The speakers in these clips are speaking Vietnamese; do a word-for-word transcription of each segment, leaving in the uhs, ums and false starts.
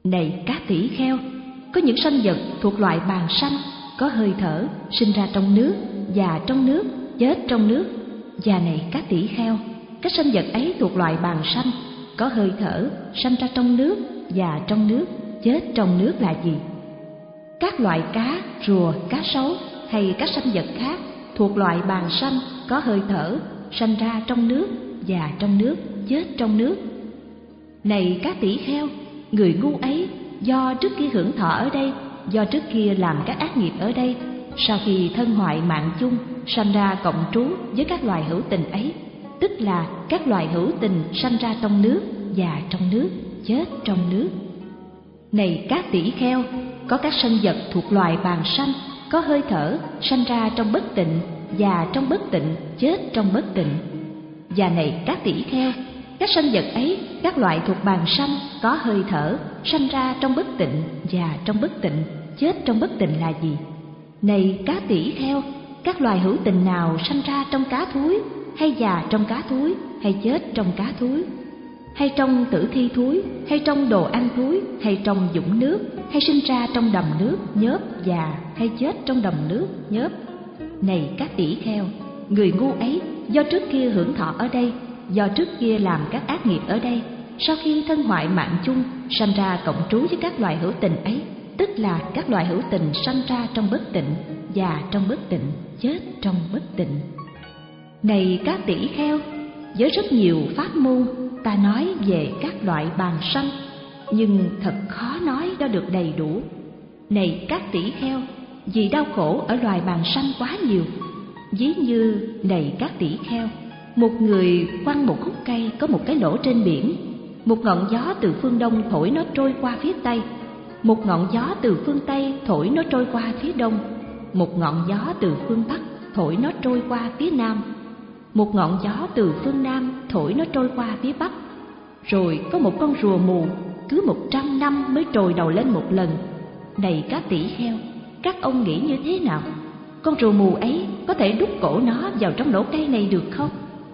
Này các tỷ kheo, có những sanh vật thuộc loại bàng sanh, có hơi thở, sinh ra trong nước, già trong nước, chết trong nước. Và này các tỷ kheo, các sanh vật ấy thuộc loại bàng sanh, có hơi thở, sanh ra trong nước, già trong nước, chết trong nước là gì? Các loại cá, rùa, cá sấu hay các sanh vật khác thuộc loại bàng sanh, có hơi thở, sanh ra trong nước, già trong nước, chết trong nước. Này các tỷ kheo, người ngu ấy do trước kia hưởng thọ ở đây, do trước kia làm các ác nghiệp ở đây, sau khi thân hoại mạng chung, sanh ra cộng trú với các loài hữu tình ấy, tức là các loài hữu tình sanh ra trong nước, già trong nước, chết trong nước. Này các tỷ kheo, có các sanh vật thuộc loài bàng sanh, có hơi thở, sanh ra trong bất tịnh, già trong bất tịnh, chết trong bất tịnh. Và này các tỷ kheo, các sanh vật ấy, các loại thuộc bàng sanh, có hơi thở, sanh ra trong bất tịnh, già trong bất tịnh, chết trong bất tịnh là gì? Này các tỷ kheo, các loài hữu tình nào sanh ra trong cá thúi, hay già trong cá thúi, hay chết trong cá thúi, hay trong tử thi thúi, hay trong đồ ăn thúi, hay trong dũng nước, hay sinh ra trong đầm nước nhớp, già, hay chết trong đầm nước nhớp. Này các tỷ kheo, người ngu ấy do trước kia hưởng thọ ở đây, do trước kia làm các ác nghiệp ở đây, sau khi thân hoại mạng chung, sanh ra cộng trú với các loài hữu tình ấy, tức là các loài hữu tình sanh ra trong bất tịnh, già trong bất tịnh, chết trong bất tịnh. Này các tỷ kheo, với rất nhiều pháp môn ta nói về các loại bàng sanh, nhưng thật khó nói đó được đầy đủ. Này các tỷ kheo, vì đau khổ ở loài bàng sanh quá nhiều. Ví như này các tỷ kheo, một người quăng một khúc cây có một cái lỗ trên biển, một ngọn gió từ phương đông thổi nó trôi qua phía tây, một ngọn gió từ phương tây thổi nó trôi qua phía đông, một ngọn gió từ phương bắc thổi nó trôi qua phía nam, một ngọn gió từ phương nam thổi nó trôi qua phía bắc. Rồi có một con rùa mù cứ một trăm năm mới trồi đầu lên một lần. Này các tỷ kheo, các ông nghĩ như thế nào? Con rùa mù ấy có thể đút cổ nó vào trong lỗ cây này được không?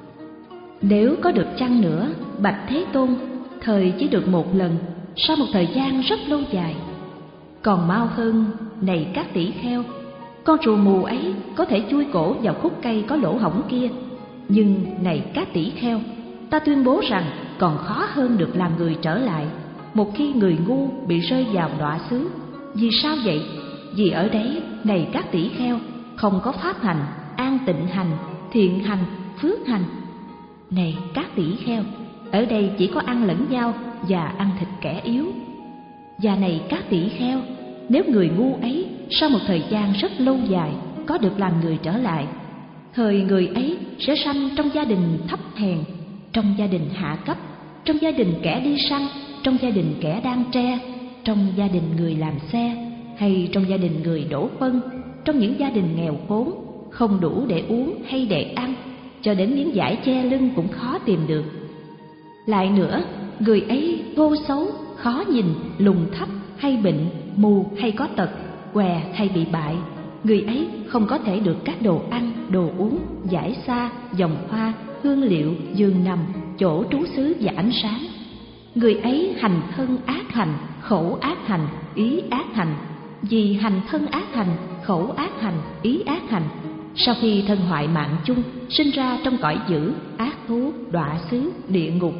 Nếu có được chăng nữa, bạch Thế Tôn, thời chỉ được một lần, sau một thời gian rất lâu dài. Còn mau hơn, này các tỷ kheo, con rùa mù ấy có thể chui cổ vào khúc cây có lỗ hổng kia. Nhưng này các tỷ kheo, ta tuyên bố rằng còn khó hơn được làm người trở lại, một khi người ngu bị rơi vào đọa xứ. Vì sao vậy? Vì ở đấy, này các tỷ kheo, không có pháp hành, an tịnh hành, thiện hành, phước hành. Này các tỷ kheo, ở đây chỉ có ăn lẫn nhau và ăn thịt kẻ yếu. Và này các tỷ kheo, nếu người ngu ấy sau một thời gian rất lâu dài có được làm người trở lại, thời người ấy sẽ sanh trong gia đình thấp hèn, trong gia đình hạ cấp, trong gia đình kẻ đi săn, trong gia đình kẻ đan tre, trong gia đình người làm xe, hay trong gia đình người đổ phân, trong những gia đình nghèo khốn, không đủ để uống hay để ăn, cho đến miếng vải che lưng cũng khó tìm được. Lại nữa, người ấy vô xấu, khó nhìn, lùn thấp hay bệnh, mù hay có tật, què hay bị bại. Người ấy không có thể được các đồ ăn, đồ uống, giải xa, vòng hoa, hương liệu, giường nằm, chỗ trú xứ và ánh sáng. Người ấy hành thân ác hành, khẩu ác hành, ý ác hành. Vì hành thân ác hành, khẩu ác hành, ý ác hành, sau khi thân hoại mạng chung, sinh ra trong cõi dữ, ác thú, đọa xứ, địa ngục.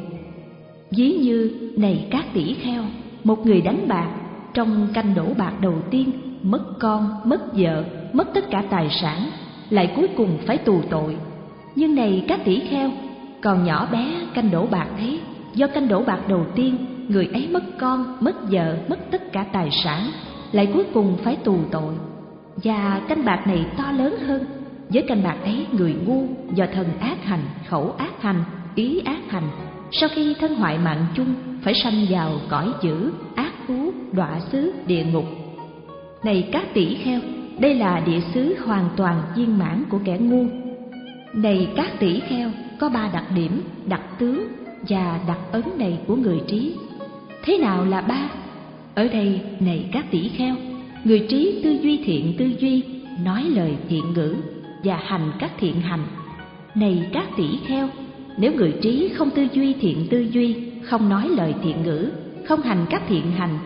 Ví như này các tỷ kheo, một người đánh bạc, trong canh đổ bạc đầu tiên mất con, mất vợ, mất tất cả tài sản, lại cuối cùng phải tù tội. Nhưng này các tỷ kheo, còn nhỏ bé canh đổ bạc ấy, do canh đổ bạc đầu tiên, người ấy mất con, mất vợ, mất tất cả tài sản, lại cuối cùng phải tù tội. Và canh bạc này to lớn hơn, với canh bạc ấy người ngu do thân ác hành, khẩu ác hành, ý ác hành, sau khi thân hoại mạng chung phải sanh vào cõi dữ, ác thú, đọa xứ, địa ngục. Này các tỷ kheo, đây là địa xứ hoàn toàn viên mãn của kẻ ngu. Này các tỷ kheo, có ba đặc điểm, đặc tướng và đặc ấn này của người trí. Thế nào là ba? Ở đây, này các tỷ kheo, người trí tư duy thiện tư duy, nói lời thiện ngữ và hành các thiện hành. Này các tỷ kheo, nếu người trí không tư duy thiện tư duy, không nói lời thiện ngữ, không hành các thiện hành,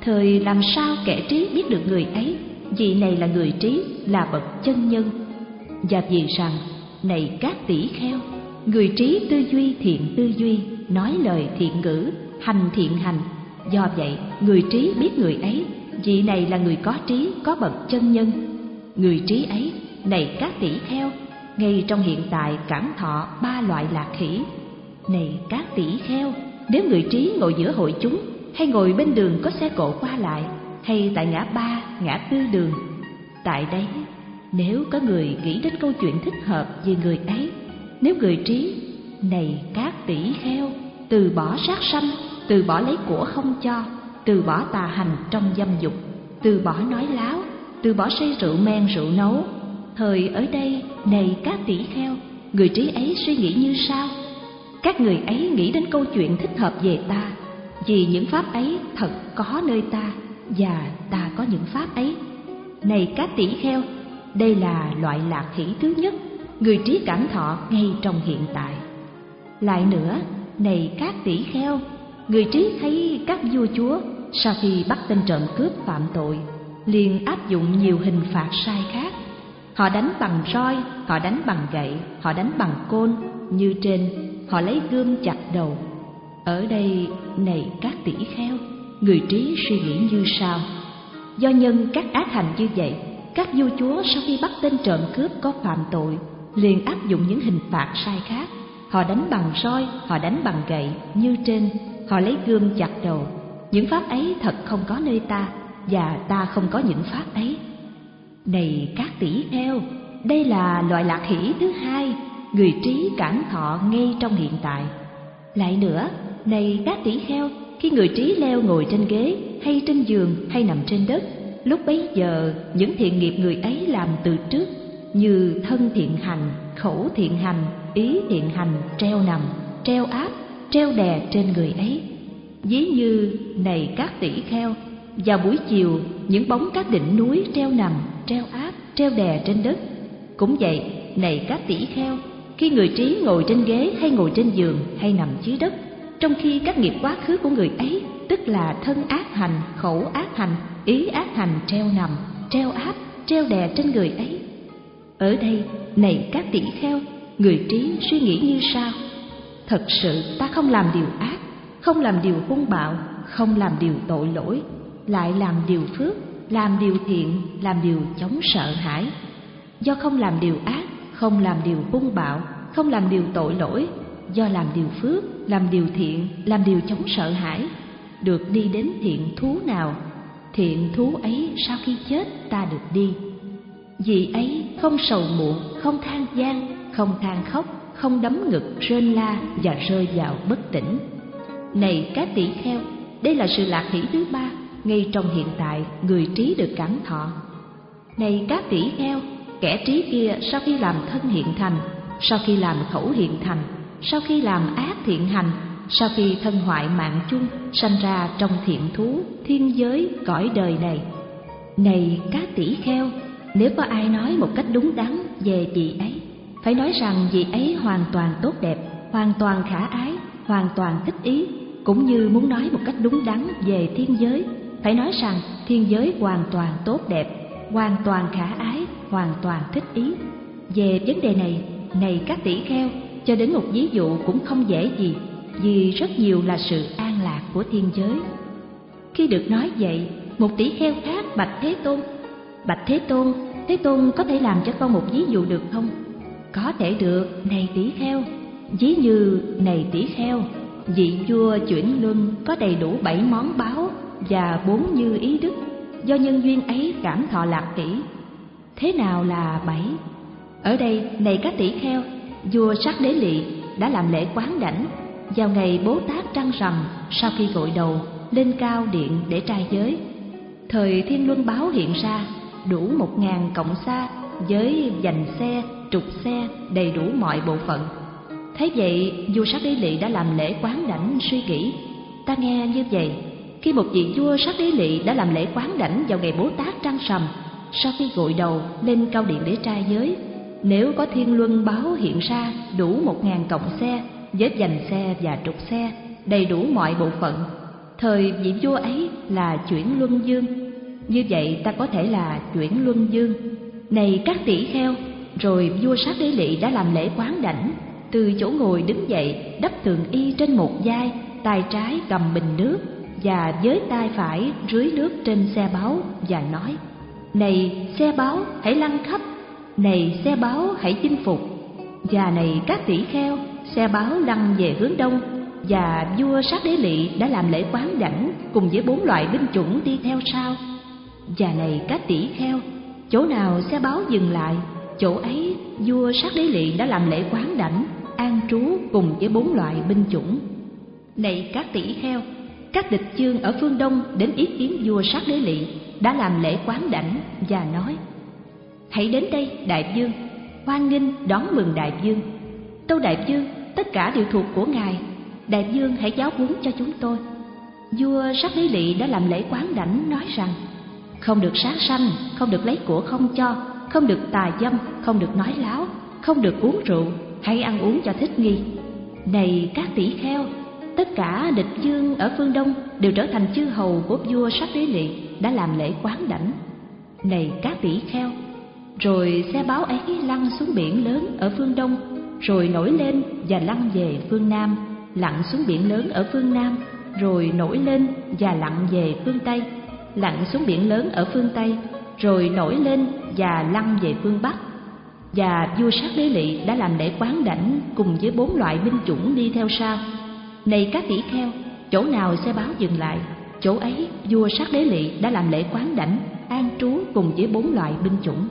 Thời làm sao kẻ trí biết được người ấy, vị này là người trí, là bậc chân nhân. Và vì rằng, này các tỷ kheo, người trí tư duy thiện tư duy, nói lời thiện ngữ, hành thiện hành. Do vậy, người trí biết người ấy, vị này là người có trí, có bậc chân nhân. Người trí ấy, này các tỷ kheo, ngay trong hiện tại cảm thọ ba loại lạc hỷ. Này các tỷ kheo, nếu người trí ngồi giữa hội chúng, hay ngồi bên đường có xe cộ qua lại, hay tại ngã ba, ngã tư đường, tại đấy, nếu có người nghĩ đến câu chuyện thích hợp về người ấy, nếu người trí, này các tỷ kheo, từ bỏ sát sanh, từ bỏ lấy của không cho, từ bỏ tà hành trong dâm dục, từ bỏ nói láo, từ bỏ say rượu men rượu nấu. Thời ở đây, này các tỷ kheo, người trí ấy suy nghĩ như sau: các người ấy nghĩ đến câu chuyện thích hợp về ta, vì những pháp ấy thật có nơi ta, và ta có những pháp ấy. Này các tỷ kheo, đây là loại lạc hỷ thứ nhất, người trí cảm thọ ngay trong hiện tại. Lại nữa, này các tỷ kheo, người trí thấy các vua chúa sau khi bắt tên trộm cướp phạm tội, liền áp dụng nhiều hình phạt sai khác. Họ đánh bằng roi, họ đánh bằng gậy, họ đánh bằng côn, như trên, họ lấy gươm chặt đầu. Ở đây, này các tỷ kheo, người trí suy nghĩ như sau: do nhân các ác hành như vậy, các vua chúa sau khi bắt tên trộm cướp có phạm tội, liền áp dụng những hình phạt sai khác. Họ đánh bằng roi, họ đánh bằng gậy, như trên, họ lấy gươm chặt đầu. Những pháp ấy thật không có nơi ta, và ta không có những pháp ấy. Này các tỷ kheo, đây là loại lạc hỷ thứ hai, người trí cảm thọ ngay trong hiện tại. Lại nữa, này các tỷ kheo, khi người trí leo ngồi trên ghế, hay trên giường, hay nằm trên đất, lúc bấy giờ những thiện nghiệp người ấy làm từ trước, như thân thiện hành, khẩu thiện hành, ý thiện hành treo nằm, treo áp, treo đè trên người ấy. Ví như, này các tỷ kheo, vào buổi chiều, những bóng các đỉnh núi treo nằm, treo áp, treo đè trên đất. Cũng vậy, này các tỷ kheo, khi người trí ngồi trên ghế, hay ngồi trên giường, hay nằm dưới đất, trong khi các nghiệp quá khứ của người ấy, tức là thân ác hành, khẩu ác hành, ý ác hành treo nằm, treo áp, treo đè trên người ấy. Ở đây, này các tỷ kheo, người trí suy nghĩ như sau: thật sự ta không làm điều ác, không làm điều hung bạo, không làm điều tội lỗi, lại làm điều phước, làm điều thiện, làm điều chống sợ hãi. Do không làm điều ác, không làm điều hung bạo, không làm điều tội lỗi, do làm điều phước, làm điều thiện, làm điều chống sợ hãi, được đi đến thiện thú nào, thiện thú ấy sau khi chết ta được đi. Vì ấy không sầu muộn, không than gian, không than khóc, không đấm ngực rên la và rơi vào bất tỉnh. Này các tỷ kheo, đây là sự lạc hỷ thứ ba, ngay trong hiện tại người trí được cảm thọ. Này các tỷ kheo, kẻ trí kia sau khi làm thân hiện thành, sau khi làm khẩu hiện thành, sau khi làm ác thiện hành, sau khi thân hoại mạng chung, sanh ra trong thiện thú, thiên giới, cõi đời này. Này các tỷ kheo, nếu có ai nói một cách đúng đắn về vị ấy, phải nói rằng vị ấy hoàn toàn tốt đẹp, hoàn toàn khả ái, hoàn toàn thích ý. Cũng như muốn nói một cách đúng đắn về thiên giới, phải nói rằng thiên giới hoàn toàn tốt đẹp, hoàn toàn khả ái, hoàn toàn thích ý. Về vấn đề này, này các tỷ kheo, cho đến một ví dụ cũng không dễ gì, vì rất nhiều là sự an lạc của thiên giới. Khi được nói vậy, một tỷ kheo khác bạch Thế Tôn: bạch Thế Tôn, Thế Tôn có thể làm cho con một ví dụ được không? Có thể được, này tỷ kheo. Ví như, này tỷ kheo, vị vua chuyển luân có đầy đủ bảy món báu và bốn như ý đức, do nhân duyên ấy cảm thọ lạc hỷ. Thế nào là bảy? Ở đây, này các tỷ kheo, vua Sát Đế Lị đã làm lễ quán đảnh vào ngày Bố Tát trăng rằm, sau khi gội đầu lên cao điện để trai giới. Thời thiên luân báo hiện ra, đủ một ngàn cộng xa với dành xe, trục xe, đầy đủ mọi bộ phận. Thế vậy, vua Sát Đế Lị đã làm lễ quán đảnh suy nghĩ: ta nghe như vậy, khi một vị vua Sát Đế Lị đã làm lễ quán đảnh vào ngày Bố Tát trăng rằm, sau khi gội đầu lên cao điện để trai giới, nếu có thiên luân báo hiện ra đủ một ngàn cộng xe với dành xe và trục xe, đầy đủ mọi bộ phận, Thời vị vua ấy là chuyển luân dương, như vậy ta có thể là chuyển luân dương. Này các tỷ kheo, rồi vua Sát Đế Lỵ đã làm lễ quán đảnh, từ chỗ ngồi đứng dậy, đắp tường y trên một vai, tay trái cầm bình nước và với tay phải rưới nước trên xe báu và nói: Này xe báu hãy lăn khắp, này xe báu hãy chinh phục. Và này các tỷ kheo, xe báu lăn về hướng đông, và vua Sát Đế Lỵ đã làm lễ quán đảnh cùng với bốn loại binh chủng đi theo sau. Và này các tỷ kheo, chỗ nào xe báu dừng lại, chỗ ấy vua Sát Đế Lỵ đã làm lễ quán đảnh an trú cùng với bốn loại binh chủng. Này các tỷ kheo, các địch chương ở phương đông đến ý kiến vua Sát Đế Lỵ đã làm lễ quán đảnh và nói: Hãy đến đây đại vương, hoan nghênh đón mừng đại vương. Tâu đại vương, tất cả đều thuộc của ngài, đại vương hãy giáo huấn cho chúng tôi. Vua Sát Đế Lỵ đã làm lễ quán đảnh nói rằng: Không được sát sanh, không được lấy của không cho, không được tà dâm, không được nói láo, không được uống rượu, hãy ăn uống cho thích nghi. Này các tỷ kheo, tất cả địch vương ở phương đông đều trở thành chư hầu của vua Sát Đế Lỵ đã làm lễ quán đảnh. Này các tỷ kheo, rồi xe báu ấy lăn xuống biển lớn ở phương đông, rồi nổi lên và lăn về phương nam, lặn xuống biển lớn ở phương nam, rồi nổi lên và lặn về phương tây, lặn xuống biển lớn ở phương tây, rồi nổi lên và lăn về phương bắc. Và vua Sát Đế Lỵ đã làm lễ quán đảnh cùng với bốn loại binh chủng đi theo sau. Này các tỷ kheo, chỗ nào xe báo dừng lại, chỗ ấy vua Sát Đế Lỵ đã làm lễ quán đảnh an trú cùng với bốn loại binh chủng.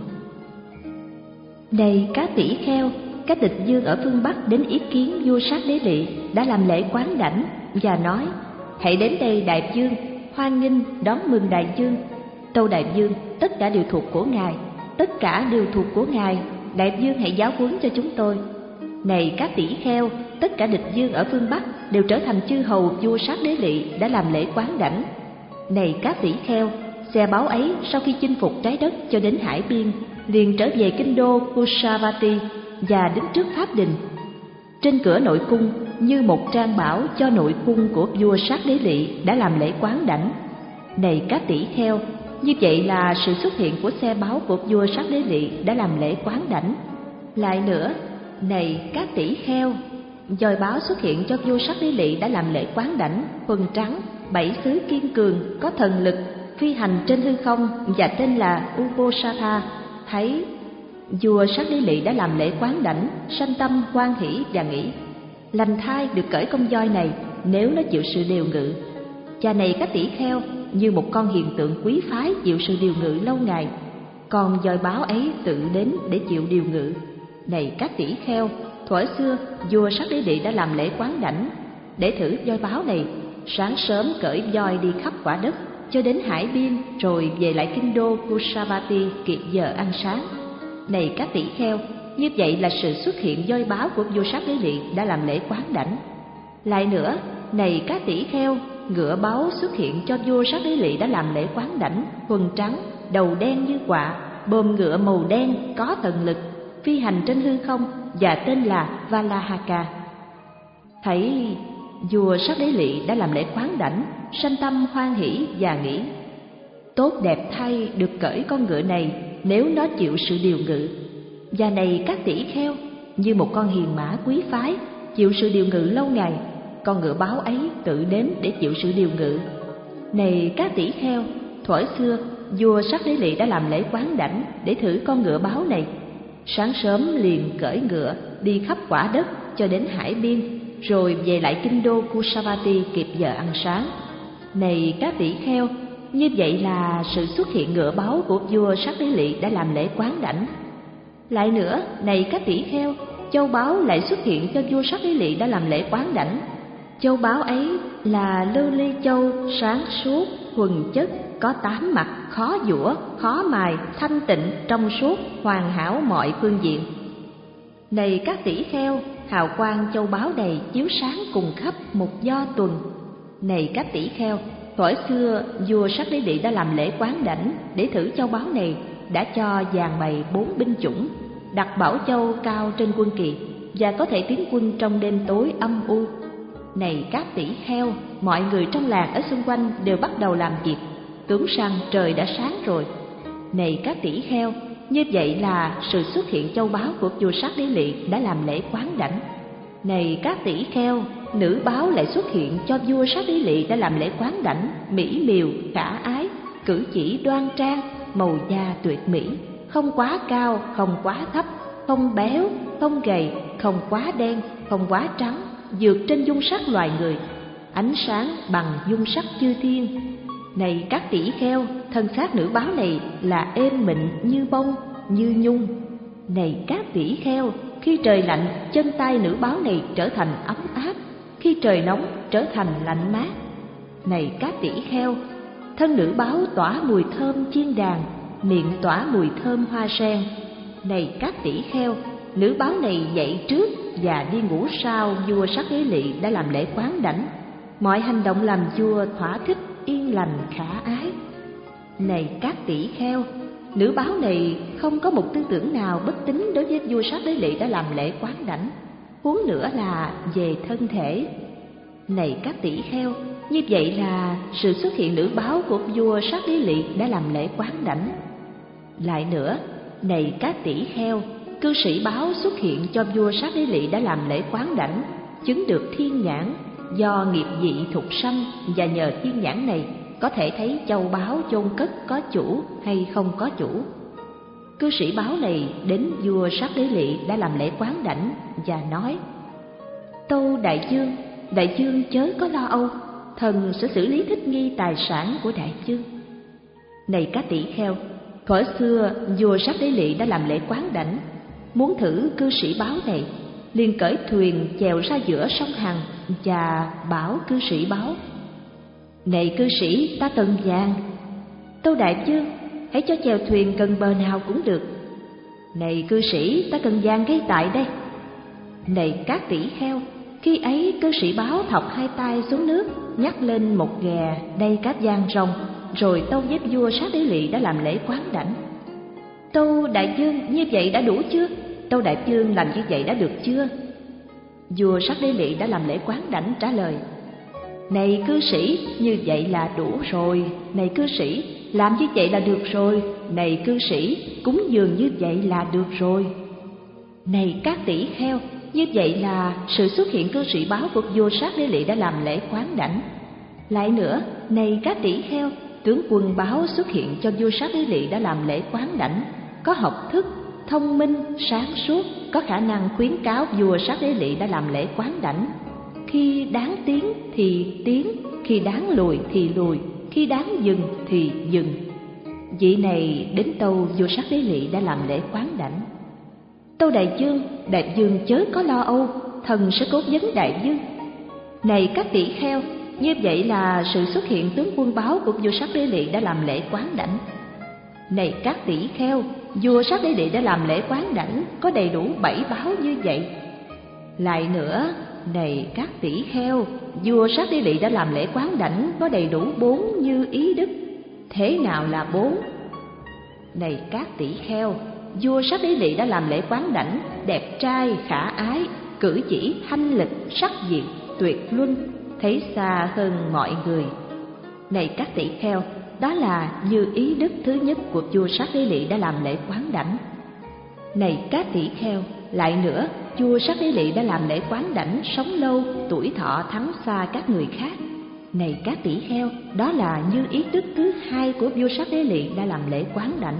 Này các tỷ kheo, các địch vương ở phương bắc đến ý kiến vua Sát Đế Lỵ đã làm lễ quán đảnh và nói: Hãy đến đây đại vương, hoan nghênh đón mừng đại vương. Tâu đại vương, tất cả đều thuộc của ngài, tất cả đều thuộc của ngài, đại vương hãy giáo huấn cho chúng tôi. Này các tỷ kheo, tất cả địch vương ở phương bắc đều trở thành chư hầu vua Sát Đế Lỵ đã làm lễ quán đảnh. Này các tỷ kheo, xe báu ấy sau khi chinh phục trái đất cho đến hải biên, liền trở về kinh đô Kusavati và đứng trước pháp đình. Trên cửa nội cung, như một trang bảo cho nội cung của vua Sát Đế Lỵ đã làm lễ quán đảnh. Này các tỷ kheo, như vậy là sự xuất hiện của xe báu của vua Sát Đế Lỵ đã làm lễ quán đảnh. Lại nữa, này các tỷ kheo, dòi báo xuất hiện cho vua Sát Đế Lỵ đã làm lễ quán đảnh, quần trắng, bảy xứ kiên cường, có thần lực, phi hành trên hư không và tên là Uposatha. Thấy vua Sát Đế Lỵ đã làm lễ quán đảnh, sanh tâm hoan hỷ và nghĩ: Lành thai được cởi con voi này nếu nó chịu sự điều ngự. Cha này các tỷ kheo, như một con hiện tượng quý phái chịu sự điều ngự lâu ngày, còn dòi báo ấy tự đến để chịu điều ngự. Này các tỷ kheo, thuở xưa vua Sát Đế Lỵ đã làm lễ quán đảnh để thử voi báo này, sáng sớm cởi voi đi khắp quả đất cho đến hải biên, rồi về lại kinh đô Kusavati kịp giờ ăn sáng. Này các tỷ kheo, như vậy là sự xuất hiện voi báo của vua Sát Đế Lỵ đã làm lễ quán đảnh. Lại nữa, này các tỷ kheo, ngựa báo xuất hiện cho vua Sát Đế Lỵ đã làm lễ quán đảnh, quần trắng, đầu đen như quạ, bờm ngựa màu đen, có thần lực, phi hành trên hư không và tên là Valahaka. Thấy vua Sát Đế Lỵ đã làm lễ quán đảnh, sanh tâm hoan hỷ và nghĩ: Tốt đẹp thay được cởi con ngựa này nếu nó chịu sự điều ngự. Và này các tỷ kheo, như một con hiền mã quý phái chịu sự điều ngự lâu ngày, con ngựa báo ấy tự đến để chịu sự điều ngự. Này các tỷ kheo, thuở xưa vua Sát Đế Lỵ đã làm lễ quán đảnh để thử con ngựa báo này, sáng sớm liền cởi ngựa đi khắp quả đất cho đến hải biên, rồi về lại kinh đô Kusavati kịp giờ ăn sáng. Này các tỷ kheo, như vậy là sự xuất hiện ngựa báo của vua Sát Đế Lỵ đã làm lễ quán đảnh. Lại nữa, này các tỷ kheo, châu báu lại xuất hiện cho vua Sát Đế Lỵ đã làm lễ quán đảnh. Châu báu ấy là lưu ly châu, sáng suốt, thuần chất, có tám mặt, khó giũa, khó mài, thanh tịnh, trong suốt, hoàn hảo mọi phương diện. Này các tỷ kheo, hào quang châu báu đầy chiếu sáng cùng khắp một do tuần. Này các tỷ kheo, thuở xưa vua Sát Đế Lỵ đã làm lễ quán đảnh để thử châu báu này, đã cho dàn bày bốn binh chủng, đặt bảo châu cao trên quân kỳ và có thể tiến quân trong đêm tối âm u. Này các tỷ kheo, mọi người trong làng ở xung quanh đều bắt đầu làm việc, tưởng rằng trời đã sáng rồi. Này các tỷ kheo, như vậy là sự xuất hiện châu báu của vua Sát Đế Lị đã làm lễ quán đảnh. Này các tỷ kheo, nữ báo lại xuất hiện cho vua Sát Đế Lị đã làm lễ quán đảnh, mỹ miều, khả ái, cử chỉ đoan trang, màu da tuyệt mỹ, không quá cao, không quá thấp, không béo, không gầy, không quá đen, không quá trắng, vượt trên dung sắc loài người, ánh sáng bằng dung sắc chư thiên. Này các tỷ kheo, thân xác nữ báo này là êm mịn như bông, như nhung. Này các tỷ kheo, khi trời lạnh, chân tay nữ báo này trở thành ấm áp, khi trời nóng trở thành lạnh mát. Này các tỷ kheo, thân nữ báo tỏa mùi thơm chiên đàn, miệng tỏa mùi thơm hoa sen. Này các tỷ kheo, nữ báo này dậy trước và đi ngủ sau vua Sát Đế Lị đã làm lễ quán đảnh. Mọi hành động làm vua thỏa thích, yên lành, khả ái. Này các tỷ kheo, nữ báo này không có một tư tưởng nào bất tín đối với vua Sát Đế Lị đã làm lễ quán đảnh, huống nữa là về thân thể. Này các tỷ kheo, như vậy là sự xuất hiện nữ báo của vua Sát Đế Lị đã làm lễ quán đảnh. Lại nữa, này các tỷ kheo, cư sĩ báo xuất hiện cho vua Sát Đế Lị đã làm lễ quán đảnh, chứng được thiên nhãn, do nghiệp vị thục sanh, và nhờ thiên nhãn này có thể thấy châu báu chôn cất có chủ hay không có chủ. Cư sĩ báo này đến vua Sát Đế Lị đã làm lễ quán đảnh và nói: Tâu đại vương, đại vương chớ có lo âu, thần sẽ xử lý thích nghi tài sản của đại vương. Này các tỷ kheo, thuở xưa vua Sát Đế Lị đã làm lễ quán đảnh, muốn thử cư sĩ báo này, liền cởi thuyền chèo ra giữa sông Hằng và bảo cư sĩ báo: Này cư sĩ, ta cần vàng. Tâu đại vương, hãy cho chèo thuyền gần bờ nào cũng được. Này cư sĩ, ta cần vàng ngay tại đây. Này các tỷ kheo, khi ấy cư sĩ báo thọc hai tay xuống nước, nhắc lên một ghè đầy cát vàng rồng, rồi tâu với vua Sát Đế Lị đã làm lễ quán đảnh. Tâu đại vương, như vậy đã đủ chưa? Tâu đại vương, làm như vậy đã được chưa? Vua Sát Đế Lị đã làm lễ quán đảnh trả lời: Này cư sĩ, như vậy là đủ rồi. Này cư sĩ, làm như vậy là được rồi. Này cư sĩ, cúng dường như vậy là được rồi. Này các tỷ kheo, như vậy là sự xuất hiện cư sĩ báo của vua Sát Đế Lị đã làm lễ quán đảnh. Lại nữa, này các tỷ kheo, tướng quân báo xuất hiện cho vua Sát Đế Lị đã làm lễ quán đảnh, có học thức, thông minh, sáng suốt, có khả năng khuyến cáo vua Sát Đế Lị đã làm lễ quán đảnh. Khi đáng tiến thì tiến, khi đáng lùi thì lùi, khi đáng dừng thì dừng. Vị này đến tâu vua Sát Đế Lị đã làm lễ quán đảnh: Tâu đại vương, đại vương chớ có lo âu, thần sẽ cố vấn đại vương. Này các tỷ kheo, như vậy là sự xuất hiện tướng quân báo của vua Sát Đế Lị đã làm lễ quán đảnh. Này các tỷ kheo, vua Sát Đế Lị đã làm lễ quán đảnh, có đầy đủ bảy báo như vậy. Lại nữa, này các tỷ kheo, vua Sát Đế Lị đã làm lễ quán đảnh, có đầy đủ bốn như ý đức. Thế nào là bốn? Này các tỷ kheo, vua Sát Đế Lị đã làm lễ quán đảnh, đẹp trai, khả ái, cử chỉ thanh lịch, sắc diệu, tuyệt luân, thấy xa hơn mọi người. Này các tỷ kheo, đó là như ý đức thứ nhất của vua Sát Đế Lị đã làm lễ quán đảnh. Này các tỷ kheo, lại nữa, vua Sát Đế Lị đã làm lễ quán đảnh, sống lâu, tuổi thọ thắng xa các người khác. Này các tỷ kheo, đó là như ý đức thứ hai của vua Sát Đế Lị đã làm lễ quán đảnh.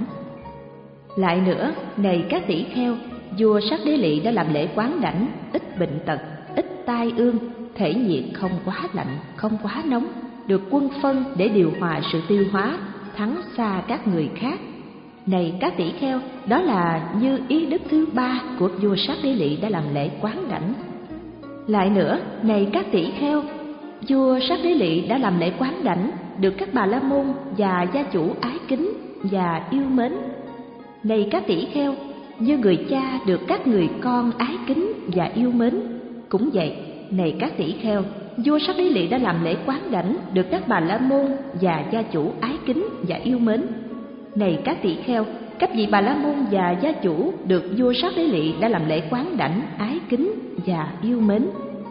Lại nữa, này các tỷ kheo, vua Sát Đế Lị đã làm lễ quán đảnh, ít bệnh tật, ít tai ương, thể nhiệt không quá lạnh, không quá nóng, được quân phân để điều hòa sự tiêu hóa, thắng xa các người khác. Này các tỷ kheo, đó là như ý đức thứ ba của vua Sát Đế Lị đã làm lễ quán đảnh. Lại nữa, này các tỷ kheo, vua Sát Đế Lị đã làm lễ quán đảnh, được các bà la môn và gia chủ ái kính và yêu mến. Này các tỷ kheo, như người cha được các người con ái kính và yêu mến. Cũng vậy, này các tỷ kheo, vua Sát Đế Lị đã làm lễ quán đảnh, được các bà la môn và gia chủ ái kính và yêu mến. Này các tỷ kheo, các vị bà la môn và gia chủ được vua Sát Đế Lị đã làm lễ quán đảnh, ái kính và yêu mến.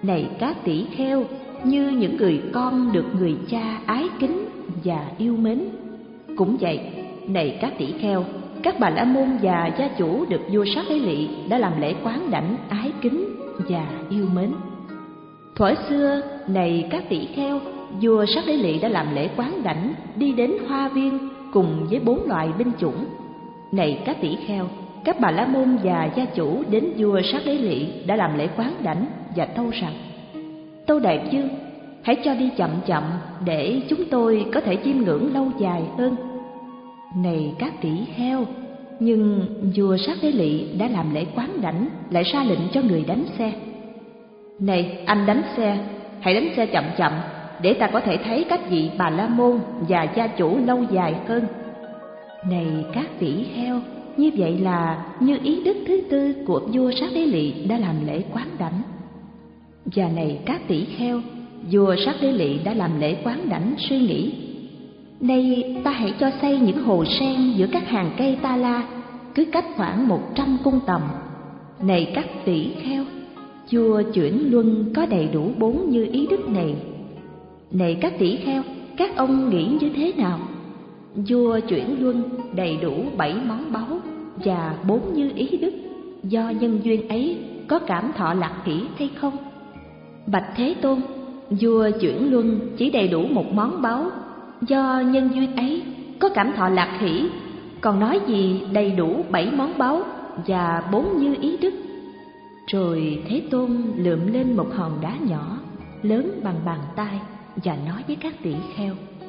này các tỷ kheo, như những người con được người cha ái kính và yêu mến. Cũng vậy, này các tỷ kheo, các bà la môn và gia chủ được vua Sát Đế Lị đã làm lễ quán đảnh ái kính và yêu mến. Thuở xưa, này các tỷ kheo, vua Sát Đế Lị đã làm lễ quán đảnh đi đến hoa viên cùng với bốn loại binh chủng. Này các tỷ kheo, các bà la môn và gia chủ đến vua Sát Đế Lị đã làm lễ quán đảnh và tâu rằng: Tâu đại vương, hãy cho đi chậm chậm để chúng tôi có thể chiêm ngưỡng lâu dài hơn. Này các tỷ kheo, nhưng vua Sát Đế Lị đã làm lễ quán đảnh lại ra lệnh cho người đánh xe: Này anh đánh xe, hãy đánh xe chậm chậm để ta có thể thấy các vị bà la môn và gia chủ lâu dài hơn. Này các tỷ kheo, như vậy là như ý đức thứ tư của vua Sát Đế Lị đã làm lễ quán đảnh. Và này các tỷ kheo, vua Sát Đế Lị đã làm lễ quán đảnh suy nghĩ: Nay ta hãy cho xây những hồ sen giữa các hàng cây ta la, cứ cách khoảng một trăm cung tầm. Này các tỷ kheo, vua Chuyển Luân có đầy đủ bốn như ý đức này. Này các tỷ kheo, các ông nghĩ như thế nào? Vua Chuyển Luân đầy đủ bảy món báu và bốn như ý đức, do nhân duyên ấy có cảm thọ lạc hỷ hay không? Bạch Thế Tôn, vua Chuyển Luân chỉ đầy đủ một món báu, do nhân duyên ấy có cảm thọ lạc hỷ, còn nói gì đầy đủ bảy món báu và bốn như ý đức? Rồi Thế Tôn lượm lên một hòn đá nhỏ, lớn bằng bàn tay, và nói với các tỷ kheo: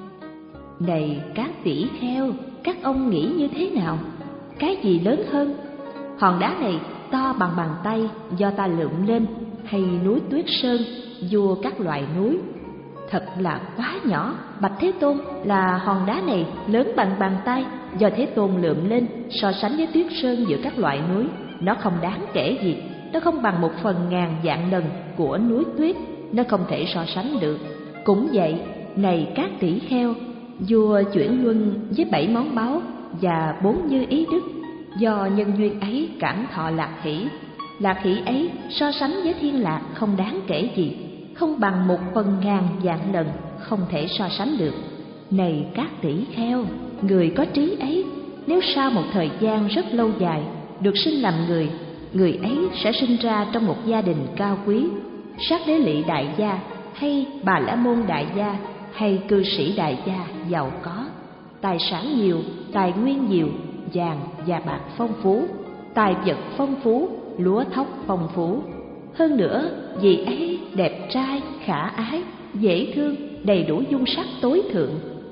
Này các tỷ kheo, các ông nghĩ như thế nào? Cái gì lớn hơn? Hòn đá này to bằng bàn tay do ta lượm lên, hay núi Tuyết Sơn, vua các loại núi? Thật là quá nhỏ, bạch Thế Tôn, là hòn đá này lớn bằng bàn tay do Thế Tôn lượm lên, so sánh với Tuyết Sơn giữa các loại núi, nó không đáng kể gì. Nó không bằng một phần ngàn vạn lần của núi tuyết, nó không thể so sánh được. Cũng vậy, này các tỷ kheo, vua Chuyển Luân với bảy món báu và bốn như ý đức, do nhân duyên ấy cảm thọ lạc hỷ. Lạc hỷ ấy so sánh với thiên lạc không đáng kể gì, không bằng một phần ngàn vạn lần, không thể so sánh được. Này các tỷ kheo, người có trí ấy, nếu sau một thời gian rất lâu dài được sinh làm người, người ấy sẽ sinh ra trong một gia đình cao quý, Sát Đế Lị đại gia, hay Bà La Môn đại gia, hay cư sĩ đại gia giàu có, tài sản nhiều, tài nguyên nhiều, vàng và bạc phong phú, tài vật phong phú, lúa thóc phong phú. Hơn nữa, vị ấy đẹp trai, khả ái, dễ thương, đầy đủ dung sắc tối thượng.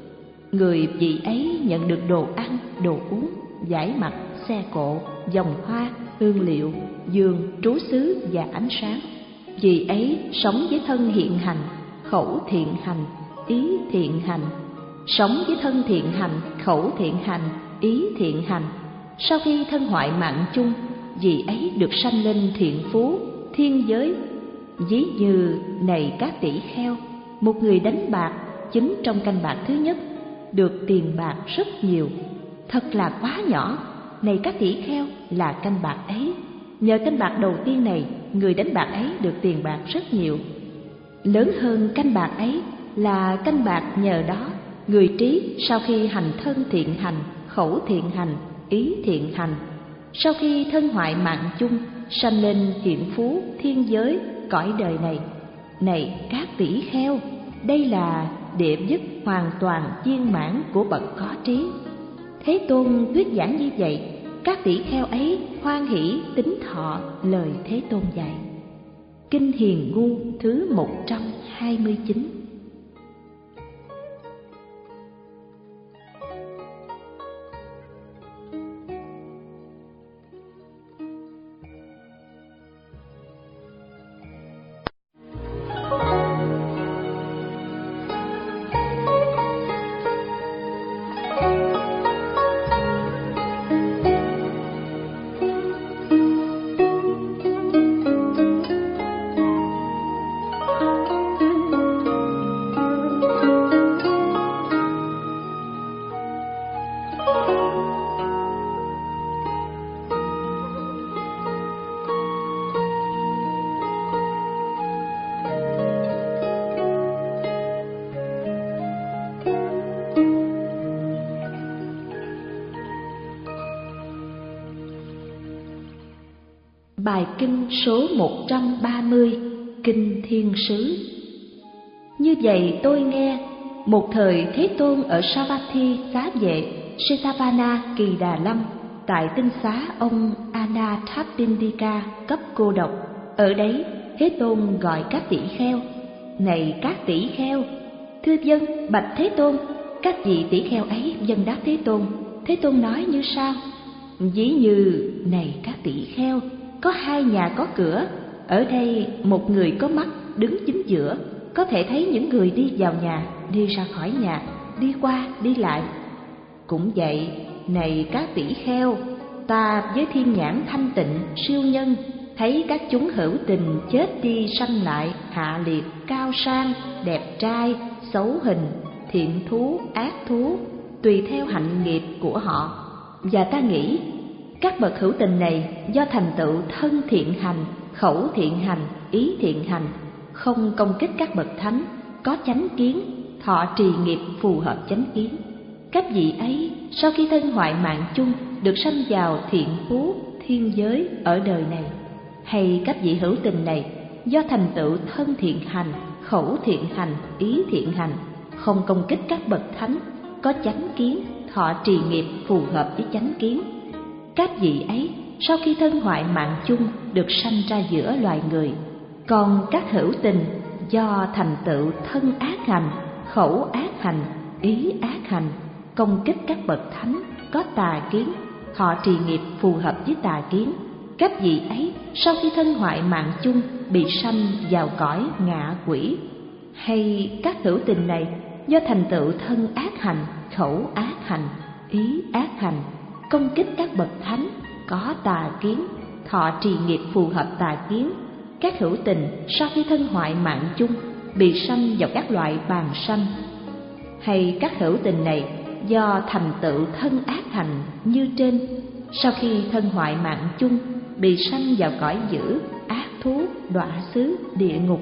Người vị ấy nhận được đồ ăn, đồ uống, vải mặc, xe cộ, vòng hoa, hương liệu, giường, trú xứ và ánh sáng. Vì ấy sống với thân hiện hành, khẩu thiện hành, ý thiện hành. Sống với thân thiện hành, khẩu thiện hành, ý thiện hành. Sau khi thân hoại mạng chung, vì ấy được sanh lên thiện phú, thiên giới. Ví như này các tỷ kheo, một người đánh bạc, chính trong canh bạc thứ nhất được tiền bạc rất nhiều, thật là quá nhỏ. Này các tỷ kheo, là canh bạc ấy, nhờ canh bạc đầu tiên này, người đánh bạc ấy được tiền bạc rất nhiều. Lớn hơn canh bạc ấy là canh bạc nhờ đó, người trí sau khi hành thân thiện hành, khẩu thiện hành, ý thiện hành, sau khi thân hoại mạng chung, sanh lên thiện phú, thiên giới, cõi đời này. Này các tỷ kheo, đây là địa dứt hoàn toàn viên mãn của bậc có trí. Thế Tôn thuyết giảng như vậy, các tỷ kheo ấy hoan hỷ tín thọ lời Thế Tôn dạy. Kinh Hiền Ngu thứ một trăm hai mươi chín. Bài kinh số một trăm ba mươi, Kinh Thiên Sứ. Như vậy tôi nghe, một thời Thế Tôn ở Savatthi xá vệ Setavana Kỳ Đà Lâm, tại tinh xá ông Anathapindika cấp cô độc. Ở đấy Thế Tôn gọi các tỷ kheo: này các tỷ kheo, thưa dân bạch Thế Tôn. Các vị tỷ kheo ấy vâng đáp Thế Tôn. Thế Tôn nói như sau: ví như này các tỷ kheo, có hai nhà có cửa. Ở đây một người có mắt đứng chính giữa, có thể thấy những người đi vào nhà, đi ra khỏi nhà, đi qua đi lại. Cũng vậy, này các tỷ kheo, ta với thiên nhãn thanh tịnh siêu nhân, thấy các chúng hữu tình chết đi sanh lại, hạ liệt, cao sang, đẹp trai, xấu hình, thiện thú, ác thú, tùy theo hạnh nghiệp của họ. Và ta nghĩ các bậc hữu tình này do thành tựu thân thiện hành, khẩu thiện hành, ý thiện hành, không công kích các bậc thánh, có chánh kiến, thọ trì nghiệp phù hợp chánh kiến. Các vị ấy sau khi thân hoại mạng chung được sanh vào thiện phú, thiên giới ở đời này. Hay các vị hữu tình này do thành tựu thân thiện hành, khẩu thiện hành, ý thiện hành, không công kích các bậc thánh, có chánh kiến, thọ trì nghiệp phù hợp với chánh kiến. Các vị ấy sau khi thân hoại mạng chung được sanh ra giữa loài người. Còn các hữu tình do thành tựu thân ác hành, khẩu ác hành, ý ác hành, công kích các bậc thánh, có tà kiến, thọ trì nghiệp phù hợp với tà kiến. Các vị ấy sau khi thân hoại mạng chung bị sanh vào cõi ngạ quỷ. Hay các hữu tình này do thành tựu thân ác hành, khẩu ác hành, ý ác hành, công kích các bậc thánh, có tà kiến, thọ trì nghiệp phù hợp tà kiến. Các hữu tình sau khi thân hoại mạng chung bị sanh vào các loại bàng sanh. Hay các hữu tình này do thành tựu thân ác hành như trên, sau khi thân hoại mạng chung bị sanh vào cõi dữ, ác thú, đọa xứ, địa ngục.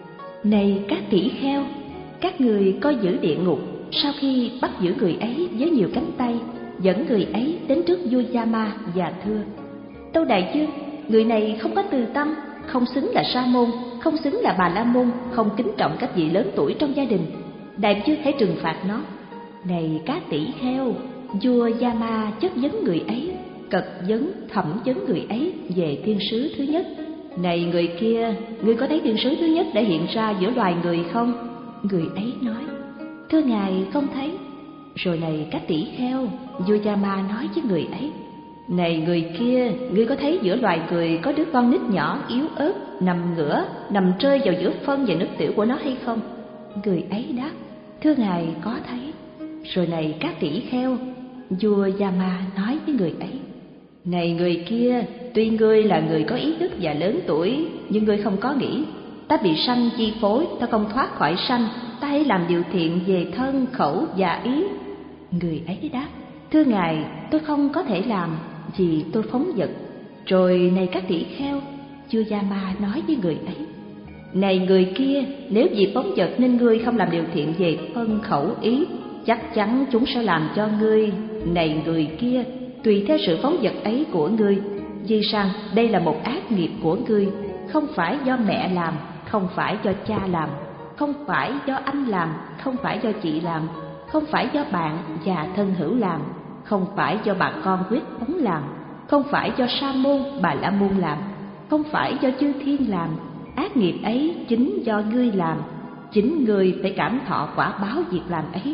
Này các tỷ kheo, các người coi giữ địa ngục, sau khi bắt giữ người ấy với nhiều cánh tay, dẫn người ấy đến trước vua Yama và thưa: tâu đại vương, người này không có từ tâm, không xứng là sa môn, không xứng là bà la môn, không kính trọng các vị lớn tuổi trong gia đình. Đại vương hãy trừng phạt nó. Này các tỷ kheo, vua Yama chất vấn người ấy, cật vấn, thẩm vấn người ấy về thiên sứ thứ nhất. Này người kia, ngươi có thấy thiên sứ thứ nhất đã hiện ra giữa loài người không? Người ấy nói: thưa ngài, không thấy. Rồi này các tỷ kheo, vua Yama nói với người ấy: này người kia, ngươi có thấy giữa loài người có đứa con nít nhỏ yếu ớt nằm ngửa, nằm rơi vào giữa phân và nước tiểu của nó hay không? Người ấy đáp: thưa ngài, có thấy. Rồi này các tỷ kheo, vua Yama nói với người ấy: này người kia, tuy ngươi là người có ý thức và lớn tuổi, nhưng ngươi không có nghĩ. Ta bị sanh chi phối, ta không thoát khỏi sanh, ta hãy làm điều thiện về thân, khẩu và ý. Người ấy đáp: thưa ngài, tôi không có thể làm, vì tôi phóng dật. Rồi này các tỷ kheo, vua Yama nói với người ấy: này người kia, nếu vì phóng dật nên ngươi không làm điều thiện về thân, khẩu, ý, chắc chắn chúng sẽ làm cho ngươi. Này người kia, tùy theo sự phóng dật ấy của ngươi, vì rằng đây là một ác nghiệp của ngươi, không phải do mẹ làm, không phải do cha làm, không phải do anh làm, không phải do chị làm, không phải do bạn và thân hữu làm, không phải do bà con huyết thống làm, không phải do sa môn, bà la môn làm, không phải do chư thiên làm. Ác nghiệp ấy chính do ngươi làm, chính ngươi phải cảm thọ quả báo việc làm ấy.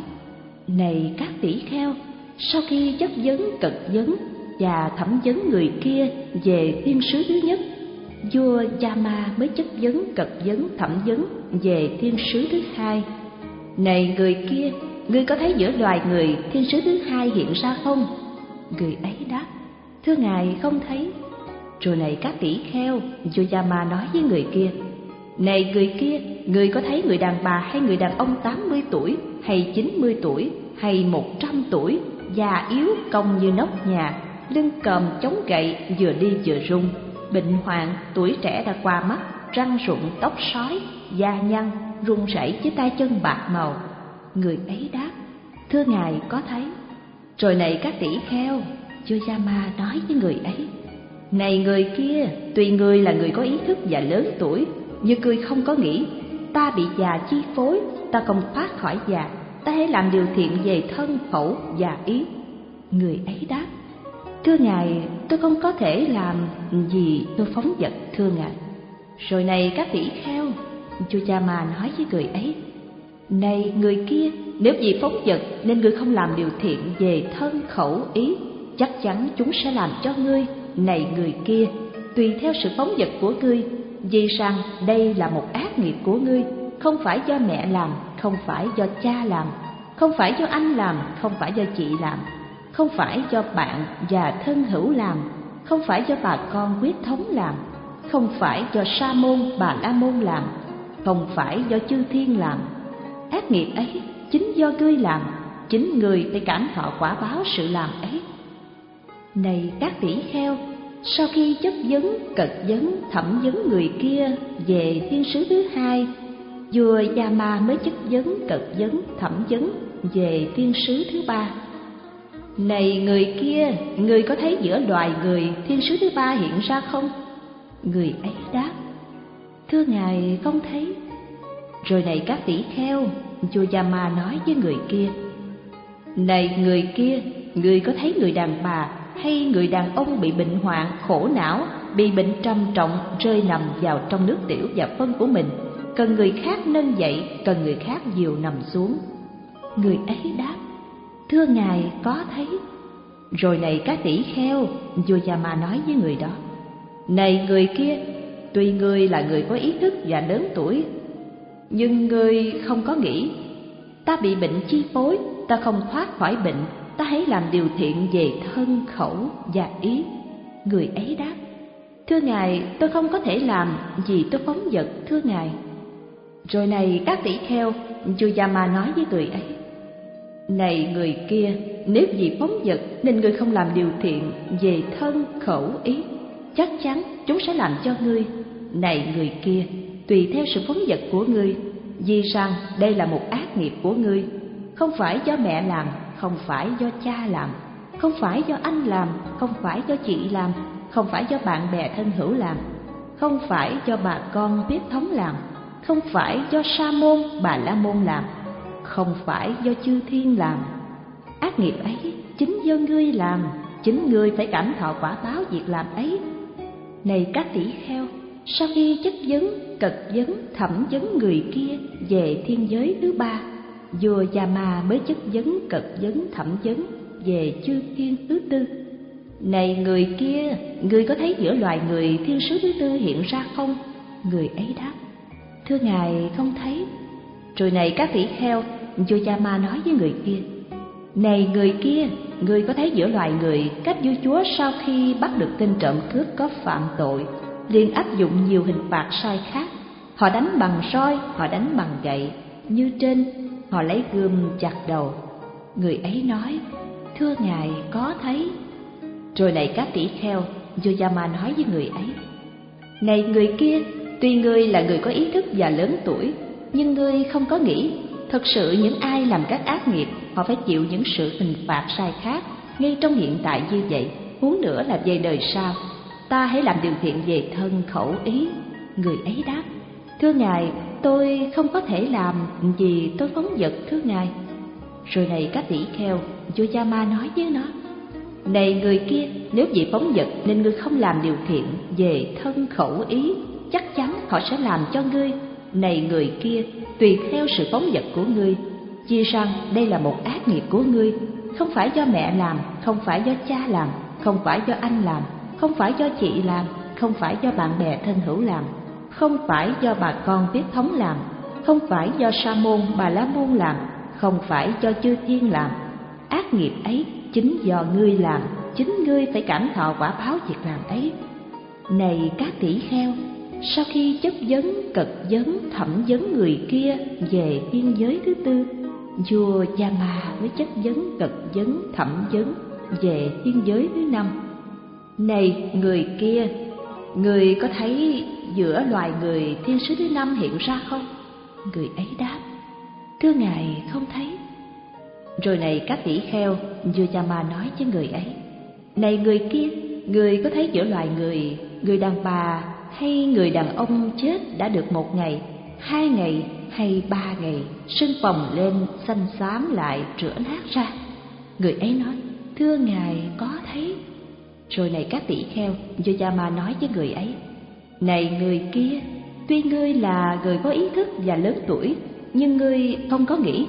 Này các tỷ kheo, sau khi chất vấn, cật vấn và thẩm vấn người kia về thiên sứ thứ nhất, vua Yama mới chất vấn, cật vấn, thẩm vấn về thiên sứ thứ hai. Này người kia, ngươi có thấy giữa loài người thiên sứ thứ hai hiện ra không? Người ấy đáp: thưa ngài, không thấy. Rồi này các tỷ kheo, vua Yama nói với người kia: này người kia, ngươi có thấy người đàn bà hay người đàn ông tám mươi tuổi, hay chín mươi tuổi, hay một trăm tuổi, già yếu cong như nóc nhà, lưng còm chống gậy, vừa đi vừa run, bệnh hoạn, tuổi trẻ đã qua mắt, răng rụng, tóc sói, da nhăn, run rẩy với tay chân bạc màu? Người ấy đáp: thưa ngài, có thấy. Rồi này các tỷ kheo, vua Yama nói với người ấy: Này người kia, tuy ngươi là người có ý thức và lớn tuổi, nhưng ngươi không có nghĩ ta bị già chi phối, ta không thoát khỏi già, ta hãy làm điều thiện về thân, khẩu và ý. Người ấy đáp: thưa Ngài, tôi không có thể làm gì tôi phóng dật, thưa Ngài. Rồi này các tỷ kheo, Vua Yama nói với người ấy: này người kia, nếu vì phóng dật nên ngươi không làm điều thiện về thân, khẩu, ý, chắc chắn chúng sẽ làm cho ngươi. Này người kia, tùy theo sự phóng dật của ngươi, vì rằng đây là một ác nghiệp của ngươi, không phải do mẹ làm, không phải do cha làm, không phải do anh làm, không phải do chị làm, không phải do bạn và thân hữu làm, không phải do bà con huyết thống làm, không phải do Sa môn, Bà La môn làm, không phải do chư thiên làm. Ác nghiệp ấy chính do ngươi làm, chính ngươi phải cảm thọ quả báo sự làm ấy. Này các tỷ kheo, sau khi chất vấn, cật vấn, thẩm vấn người kia về thiên sứ thứ hai, vua Yama mới chất vấn, cật vấn, thẩm vấn về thiên sứ thứ ba. Này người kia, người có thấy giữa loài người thiên sứ thứ ba hiện ra không? Người ấy đáp: thưa Ngài, không thấy. Rồi này các tỷ kheo, vua Yama nói với người kia: này người kia, người có thấy người đàn bà hay người đàn ông bị bệnh hoạn, khổ não, bị bệnh trầm trọng, rơi nằm vào trong nước tiểu và phân của mình, cần người khác nâng dậy, cần người khác dìu nằm xuống? Người ấy đáp: thưa Ngài, có thấy. Rồi này các tỷ kheo, vua Yama nói với người đó: này người kia, tuy ngươi là người có ý thức và lớn tuổi, nhưng ngươi không có nghĩ ta bị bệnh chi phối, ta không thoát khỏi bệnh, ta hãy làm điều thiện về thân, khẩu và ý. Người ấy đáp: thưa Ngài, tôi không có thể làm vì tôi phóng dật, thưa Ngài. Rồi này các tỷ kheo, vua Yama nói với người ấy: này người kia, nếu vì phóng dật nên ngươi không làm điều thiện về thân, khẩu, ý, chắc chắn chúng sẽ làm cho ngươi. Này người kia, tùy theo sự phóng dật của ngươi, vì rằng đây là một ác nghiệp của ngươi, không phải do mẹ làm, không phải do cha làm, không phải do anh làm, không phải do chị làm, không phải do bạn bè thân hữu làm, không phải do bà con huyết thống làm, không phải do Sa môn, Bà La môn làm, không phải do chư thiên làm. Ác nghiệp ấy chính do ngươi làm, chính ngươi phải cảm thọ quả báo việc làm ấy. Này các tỷ kheo, sau khi chất vấn, cật vấn, thẩm vấn người kia về thiên giới thứ ba, vua Yama mới chất vấn, cật vấn, thẩm vấn về chư thiên thứ tư. Này người kia, người có thấy giữa loài người thiên sứ thứ tư hiện ra không? Người ấy đáp: thưa Ngài, không thấy. Rồi này các tỷ kheo, vua Yama nói với người kia: này người kia, người có thấy giữa loài người các vua chúa sau khi bắt được tên trộm cướp có phạm tội, liền áp dụng nhiều hình phạt sai khác. Họ đánh bằng roi, họ đánh bằng gậy, như trên, họ lấy gươm chặt đầu. Người ấy nói: thưa Ngài, có thấy. Rồi này các tỷ kheo, vua Yama nói với người ấy: này người kia, tuy ngươi là người có ý thức và lớn tuổi, nhưng ngươi không có nghĩ thật sự những ai làm các ác nghiệp, họ phải chịu những sự hình phạt sai khác ngay trong hiện tại như vậy, huống nữa là về đời sau. Ta hãy làm điều thiện về thân, khẩu, ý. Người ấy đáp: thưa Ngài, tôi không có thể làm vì tôi phóng dật, thưa Ngài. Rồi này các tỷ kheo, vua Yama nói với nó: này người kia, nếu vì phóng dật nên ngươi không làm điều thiện về thân, khẩu, ý, chắc chắn họ sẽ làm cho ngươi. Này người kia, tùy theo sự phóng dật của ngươi, vì rằng đây là một ác nghiệp của ngươi, không phải do mẹ làm, không phải do cha làm, không phải do anh làm, không phải do chị làm, không phải do bạn bè thân hữu làm, không phải do bà con huyết thống làm, không phải do Sa môn, Bà La môn làm, không phải do chư thiên làm. Ác nghiệp ấy chính do ngươi làm, chính ngươi phải cảm thọ quả báo việc làm ấy. Này các tỷ kheo, sau khi chất vấn, cật vấn, thẩm vấn người kia về thiên giới thứ tư, vua Yama mới chất vấn, cật vấn, thẩm vấn về thiên giới thứ năm. Này người kia, người có thấy giữa loài người thiên sứ thứ năm hiện ra không? Người ấy đáp: thưa Ngài, không thấy. Rồi này các tỷ kheo, vua Yama nói với người ấy: này người kia, người có thấy giữa loài người, người đàn bà hay người đàn ông chết đã được một ngày, hai ngày hay ba ngày, sưng phồng lên, xanh xám lại rửa nát ra? Người ấy nói, thưa ngài, có thấy. Rồi này các tỷ kheo, Yojama nói với người ấy, này người kia, tuy ngươi là người có ý thức và lớn tuổi, nhưng ngươi không có nghĩ,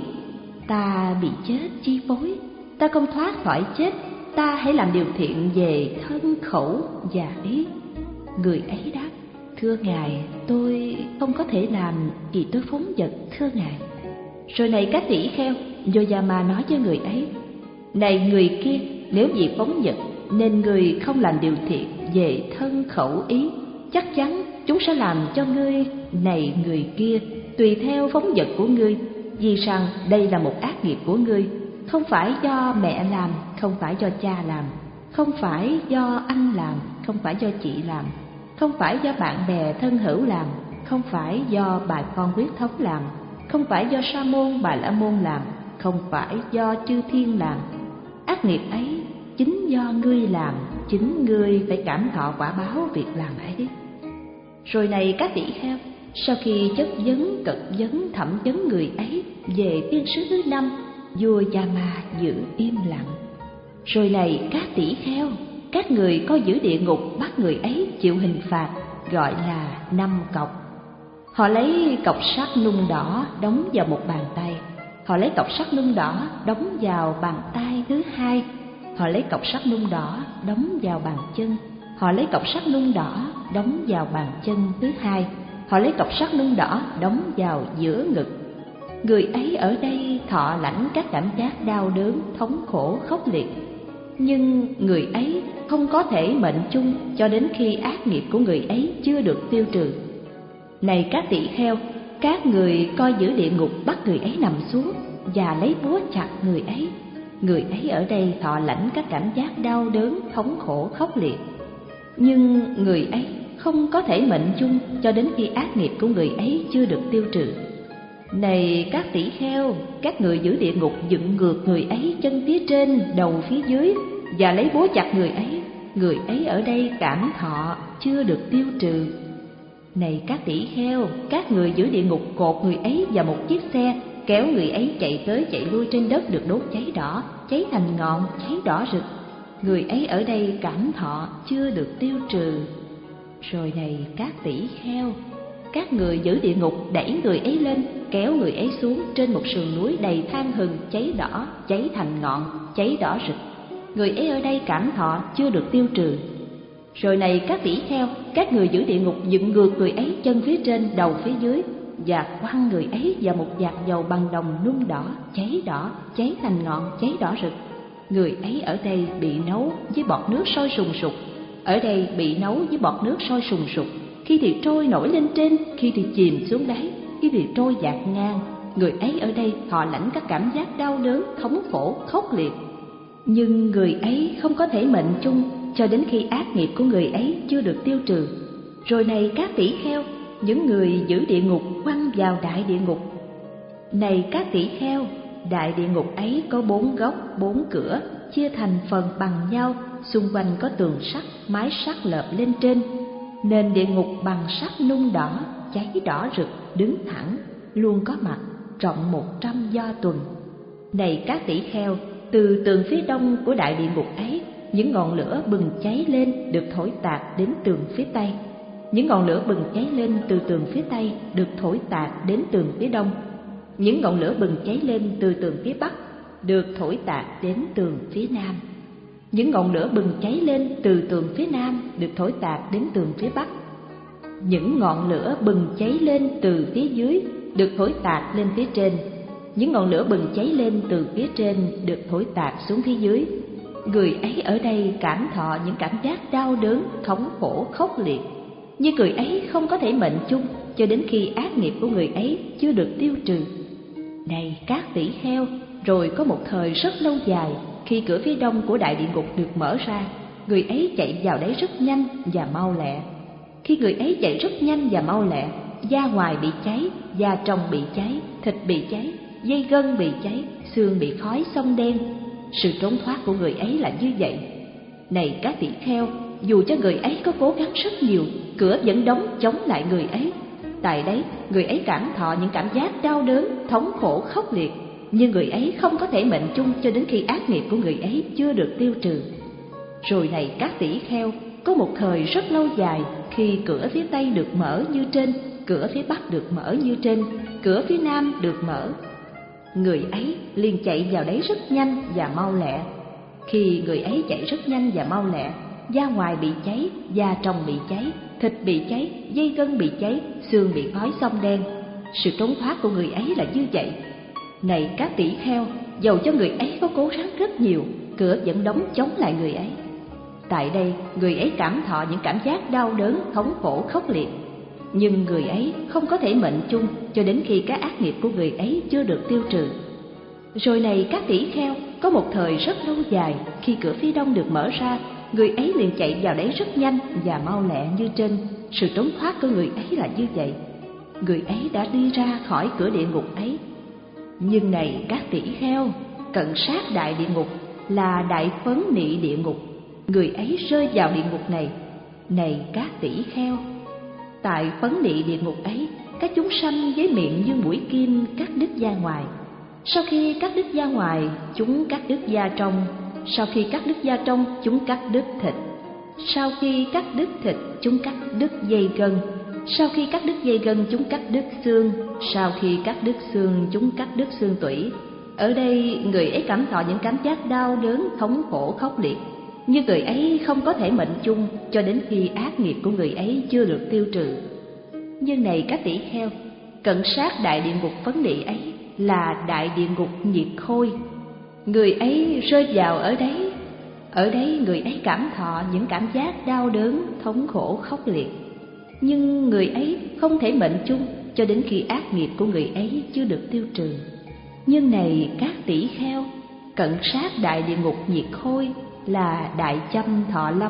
ta bị chết chi phối, ta không thoát khỏi chết, ta hãy làm điều thiện về thân khẩu và ý. Người ấy đáp, thưa ngài, tôi không có thể làm vì tôi phóng dật, thưa ngài. Rồi này các tỷ kheo, Yojama nói với người ấy, này người kia, nếu vì phóng dật nên người không làm điều thiện về thân khẩu ý, chắc chắn chúng sẽ làm cho ngươi, này người kia, tùy theo phóng dật của ngươi, vì rằng đây là một ác nghiệp của ngươi, không phải do mẹ làm, không phải do cha làm, không phải do anh làm, không phải do chị làm, không phải do bạn bè thân hữu làm, không phải do bà con huyết thống làm, không phải do sa môn bà la môn làm, không phải do chư thiên làm. Ác nghiệp ấy chính do ngươi làm, chính ngươi phải cảm thọ quả báo việc làm ấy. Rồi này các tỷ kheo, sau khi chất vấn, cật vấn, thẩm vấn người ấy về tiên sứ thứ năm, vua Yama giữ im lặng. Rồi này các tỷ kheo, các người coi giữ địa ngục bắt người ấy chịu hình phạt, gọi là năm cọc. Họ lấy cọc sắt nung đỏ đóng vào một bàn tay, họ lấy cọc sắt nung đỏ đóng vào bàn tay thứ hai, họ lấy cọc sắt nung đỏ đóng vào bàn chân, họ lấy cọc sắt nung đỏ đóng vào bàn chân thứ hai, họ lấy cọc sắt nung đỏ đóng vào giữa ngực. Người ấy ở đây thọ lãnh các cảm giác đau đớn, thống khổ, khốc liệt, nhưng người ấy không có thể mệnh chung cho đến khi ác nghiệp của người ấy chưa được tiêu trừ. Này các tỷ kheo, các người coi giữ địa ngục bắt người ấy nằm xuống và lấy búa chặt người ấy. Người ấy ở đây thọ lãnh các cảm giác đau đớn, thống khổ, khốc liệt, nhưng người ấy không có thể mệnh chung cho đến khi ác nghiệp của người ấy chưa được tiêu trừ. Này các tỷ kheo, các người giữ địa ngục dựng ngược người ấy chân phía trên, đầu phía dưới và lấy búa chặt người ấy. Người ấy ở đây cảm thọ chưa được tiêu trừ. Này các tỷ kheo, các người giữ địa ngục cột người ấy vào một chiếc xe, kéo người ấy chạy tới chạy lui trên đất được đốt cháy đỏ, cháy thành ngọn, cháy đỏ rực. Người ấy ở đây cảm thọ chưa được tiêu trừ. Rồi này các tỷ kheo, các người giữ địa ngục đẩy người ấy lên, kéo người ấy xuống trên một sườn núi đầy than hừng, cháy đỏ, cháy thành ngọn, cháy đỏ rực. Người ấy ở đây cảm thọ chưa được tiêu trừ. Rồi này các tỷ kheo, các người giữ địa ngục dựng ngược người ấy chân phía trên, đầu phía dưới và quăng người ấy vào một vạc dầu bằng đồng nung đỏ, cháy đỏ, cháy thành ngọn, cháy đỏ rực. Người ấy ở đây bị nấu với bọt nước sôi sùng sục, ở đây bị nấu với bọt nước sôi sùng sục, khi thì trôi nổi lên trên, khi thì chìm xuống đáy, khi thì trôi dạt ngang. Người ấy ở đây thọ lãnh các cảm giác đau đớn, thống khổ, khốc liệt, nhưng người ấy không có thể mệnh chung cho đến khi ác nghiệp của người ấy chưa được tiêu trừ. Rồi này các tỷ kheo, những người giữ địa ngục quăng vào đại địa ngục. Này các tỷ kheo, đại địa ngục ấy có bốn góc, bốn cửa, chia thành phần bằng nhau, xung quanh có tường sắt, mái sắt lợp lên trên. Nền địa ngục bằng sắt nung đỏ, cháy đỏ rực, đứng thẳng, luôn có mặt, rộng một trăm do tuần. Này các tỷ kheo, từ tường phía đông của đại địa ngục ấy, những ngọn lửa bừng cháy lên được thổi tạt đến tường phía tây. Những ngọn lửa bừng cháy lên từ tường phía tây được thổi tạt đến tường phía đông. Những ngọn lửa bừng cháy lên từ tường phía bắc được thổi tạt đến tường phía nam. Những ngọn lửa bừng cháy lên từ tường phía nam được thổi tạt đến tường phía bắc. Những ngọn lửa bừng cháy lên từ phía dưới được thổi tạt lên phía trên. Những ngọn lửa bừng cháy lên từ phía trên được thổi tạt xuống phía dưới. Người ấy ở đây cảm thọ những cảm giác đau đớn, thống khổ, khốc liệt, nhưng người ấy không có thể mệnh chung cho đến khi ác nghiệp của người ấy chưa được tiêu trừ. Này các tỷ kheo, rồi có một thời rất lâu dài, khi cửa phía đông của đại địa ngục được mở ra, người ấy chạy vào đấy rất nhanh và mau lẹ. Khi người ấy chạy rất nhanh và mau lẹ, da ngoài bị cháy, da trong bị cháy, thịt bị cháy, dây gân bị cháy, xương bị khói xông đen. Sự trốn thoát của người ấy là như vậy. Này các tỷ kheo, dù cho người ấy có cố gắng rất nhiều, cửa vẫn đóng chống lại người ấy. Tại đấy, người ấy cảm thọ những cảm giác đau đớn, thống khổ, khốc liệt, nhưng người ấy không có thể mệnh chung cho đến khi ác nghiệp của người ấy chưa được tiêu trừ. Rồi này các tỷ kheo, có một thời rất lâu dài, khi cửa phía Tây được mở như trên, cửa phía Bắc được mở như trên, cửa phía Nam được mở, người ấy liền chạy vào đấy rất nhanh và mau lẹ. Khi người ấy chạy rất nhanh và mau lẹ, da ngoài bị cháy, da trong bị cháy, thịt bị cháy, dây gân bị cháy, xương bị khói xông đen. Sự trốn thoát của người ấy là như vậy. Này các tỷ kheo, dầu cho người ấy có cố gắng rất nhiều, cửa vẫn đóng chống lại người ấy. Tại đây, người ấy cảm thọ những cảm giác đau đớn, thống khổ, khốc liệt, nhưng người ấy không có thể mệnh chung cho đến khi các ác nghiệp của người ấy chưa được tiêu trừ. Rồi này các tỷ kheo, có một thời rất lâu dài, khi cửa phía Đông được mở ra, người ấy liền chạy vào đấy rất nhanh và mau lẹ như trên. Sự trốn thoát của người ấy là như vậy. Người ấy đã đi ra khỏi cửa địa ngục ấy. Nhưng này các tỷ kheo, cận sát đại địa ngục là đại phấn nị địa ngục, người ấy rơi vào địa ngục này. Này các tỷ kheo, tại phấn nị địa ngục ấy, các chúng sanh với miệng như mũi kim cắt đứt da ngoài. Sau khi cắt đứt da ngoài, chúng cắt đứt da trong. Sau khi cắt đứt da trong, chúng cắt đứt thịt. Sau khi cắt đứt thịt, chúng cắt đứt dây gân. Sau khi cắt đứt dây gân, chúng cắt đứt xương. Sau khi cắt đứt xương, chúng cắt đứt xương tủy. Ở đây, người ấy cảm thọ những cảm giác đau đớn, thống khổ, khốc liệt, nhưng người ấy không có thể mệnh chung cho đến khi ác nghiệp của người ấy chưa được tiêu trừ. Nhưng này các tỷ kheo, cận sát đại địa ngục phấn nị ấy là đại địa ngục nhiệt khôi, người ấy rơi vào ở đấy. Ở đấy người ấy cảm thọ những cảm giác đau đớn, thống khổ, khốc liệt, nhưng người ấy không thể mệnh chung cho đến khi ác nghiệp của người ấy chưa được tiêu trừ. Nhưng này các tỷ kheo, cận sát đại địa ngục nhiệt khôi là đại châm thọ lâm,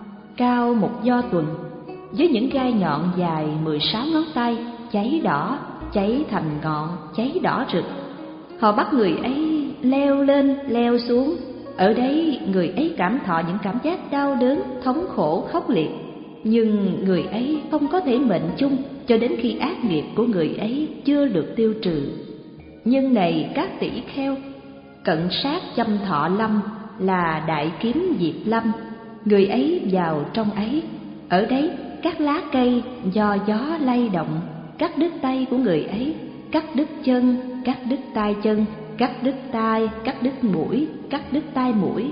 cao một do tuần, với những gai nhọn dài mười sáu ngón tay, cháy đỏ, cháy thành ngọn, cháy đỏ rực. Họ bắt người ấy leo lên, leo xuống. Ở đấy người ấy cảm thọ những cảm giác đau đớn, thống khổ, khốc liệt, nhưng người ấy không có thể mệnh chung cho đến khi ác nghiệp của người ấy chưa được tiêu trừ. Nhưng này các tỷ kheo, cận sát châm thọ lâm là đại kiếm diệp lâm, người ấy vào trong ấy. Ở đấy các lá cây do gió lay động cắt đứt tay của người ấy, cắt đứt chân, cắt đứt tay chân, cắt đứt tai, cắt đứt mũi, cắt đứt tai mũi.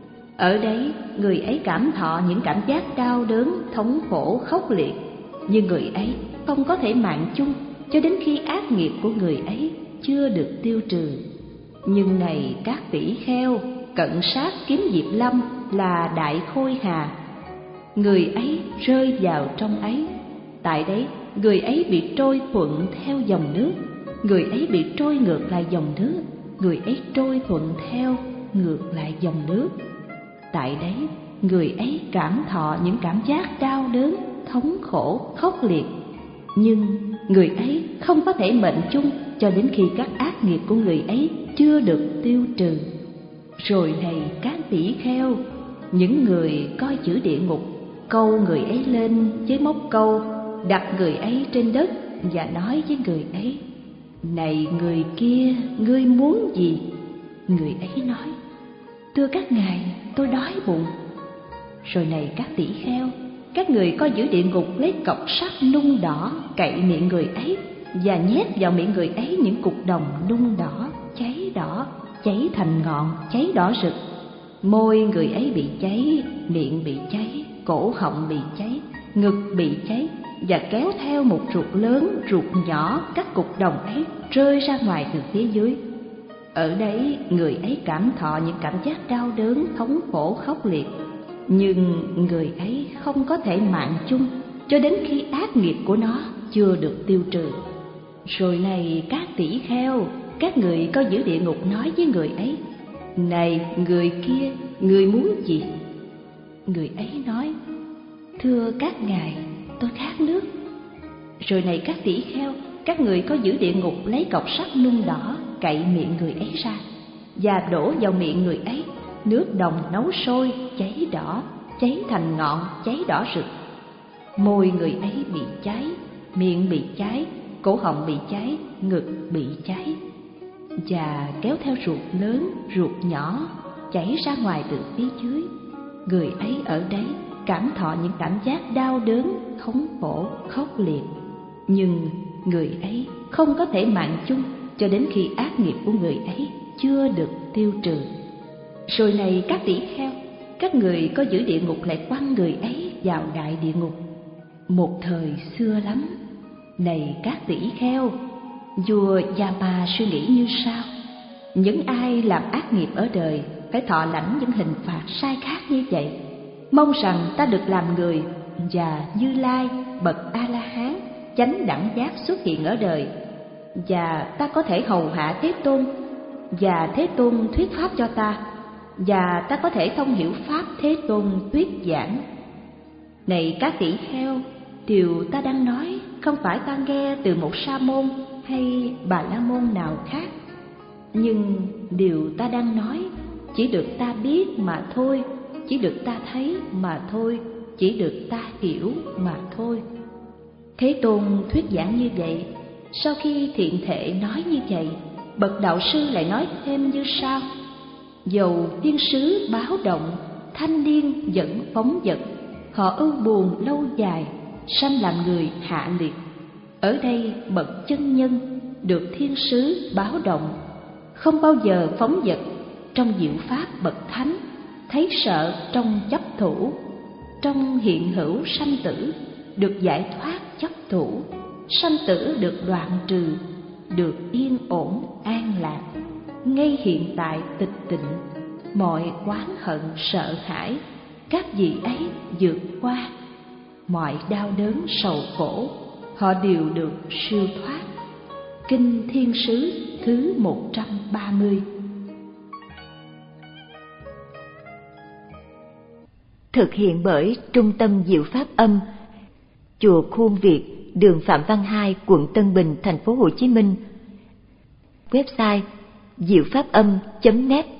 Ở đấy người ấy cảm thọ những cảm giác đau đớn, thống khổ, khốc liệt, nhưng người ấy không có thể mạng chung cho đến khi ác nghiệp của người ấy chưa được tiêu trừ. Nhưng này các tỷ kheo, cận sát kiếm diệp lâm là đại khôi hà, người ấy rơi vào trong ấy. Tại đấy người ấy bị trôi thuận theo dòng nước, người ấy bị trôi ngược lại dòng nước, người ấy trôi thuận theo ngược lại dòng nước. Tại đấy người ấy cảm thọ những cảm giác đau đớn, thống khổ, khốc liệt, nhưng người ấy không có thể mệnh chung cho đến khi các ác nghiệp của người ấy chưa được tiêu trừ. Rồi này các tỷ kheo, những người coi chữ địa ngục câu người ấy lên với móc câu, đặt người ấy trên đất và nói với người ấy: này người kia, ngươi muốn gì? Người ấy nói: thưa các ngài, tôi đói bụng. Rồi này các tỷ kheo, các người coi giữ địa ngục lấy cọc sắt nung đỏ cậy miệng người ấy và nhét vào miệng người ấy những cục đồng nung đỏ, cháy đỏ, cháy thành ngọn, cháy đỏ rực. Môi người ấy bị cháy, miệng bị cháy, cổ họng bị cháy, ngực bị cháy, và kéo theo một ruột lớn, ruột nhỏ, các cục đồng ấy rơi ra ngoài từ phía dưới. Ở đấy người ấy cảm thọ những cảm giác đau đớn, thống khổ, khốc liệt, nhưng người ấy không có thể mạng chung cho đến khi ác nghiệp của nó chưa được tiêu trừ. Rồi này các tỷ kheo, các người coi giữ địa ngục nói với người ấy: này người kia, người muốn gì? Người ấy nói: thưa các ngài, tôi khát nước. Rồi này các tỷ kheo, các người có giữ địa ngục lấy cọc sắt nung đỏ cậy miệng người ấy ra và đổ vào miệng người ấy nước đồng nấu sôi, cháy đỏ, cháy thành ngọn, cháy đỏ rực. Môi người ấy bị cháy, miệng bị cháy, cổ họng bị cháy, ngực bị cháy, và kéo theo ruột lớn, ruột nhỏ chảy ra ngoài từ phía dưới. Người ấy ở đấy cảm thọ những cảm giác đau đớn, thống khổ, khốc liệt. Nhưng người ấy không có thể mạng chung cho đến khi ác nghiệp của người ấy chưa được tiêu trừ. Rồi này các tỷ kheo, các người có giữ địa ngục lại quăng người ấy vào đại địa ngục. Một thời xưa lắm, này các tỷ kheo, vua Yama suy nghĩ như sau: những ai làm ác nghiệp ở đời phải thọ lãnh những hình phạt sai khác như vậy. Mong rằng ta được làm người và Như Lai bậc A La Hán chánh đẳng giác xuất hiện ở đời, và ta có thể hầu hạ Thế Tôn, và Thế Tôn thuyết pháp cho ta, và ta có thể thông hiểu pháp Thế Tôn thuyết giảng. Này các tỷ kheo, điều ta đang nói không phải ta nghe từ một sa môn hay bà la môn nào khác, nhưng điều ta đang nói chỉ được ta biết mà thôi, chỉ được ta thấy mà thôi, chỉ được ta hiểu mà thôi. Thế Tôn thuyết giảng như vậy. Sau khi thiện thệ nói như vậy, bậc đạo sư lại nói thêm như sau: dầu thiên sứ báo động, thanh niên vẫn phóng dật, họ ưu buồn lâu dài, sanh làm người hạ liệt. Ở đây bậc chân nhân được thiên sứ báo động, không bao giờ phóng dật. Trong diệu pháp bậc thánh, thấy sợ trong chấp thủ, trong hiện hữu sanh tử được giải thoát chấp thủ, sanh tử được đoạn trừ, được yên ổn an lạc. Ngay hiện tại tịch tịnh, mọi oán hận sợ hãi các vị ấy vượt qua, mọi đau đớn sầu khổ họ đều được siêu thoát. Kinh Thiên Sứ thứ một trăm ba mươi. Thực hiện bởi Trung tâm Diệu Pháp Âm, Chùa Khuôn Việt, đường Phạm Văn Hai, quận Tân Bình, thành phố Hồ Chí Minh. Website diệu pháp âm chấm net.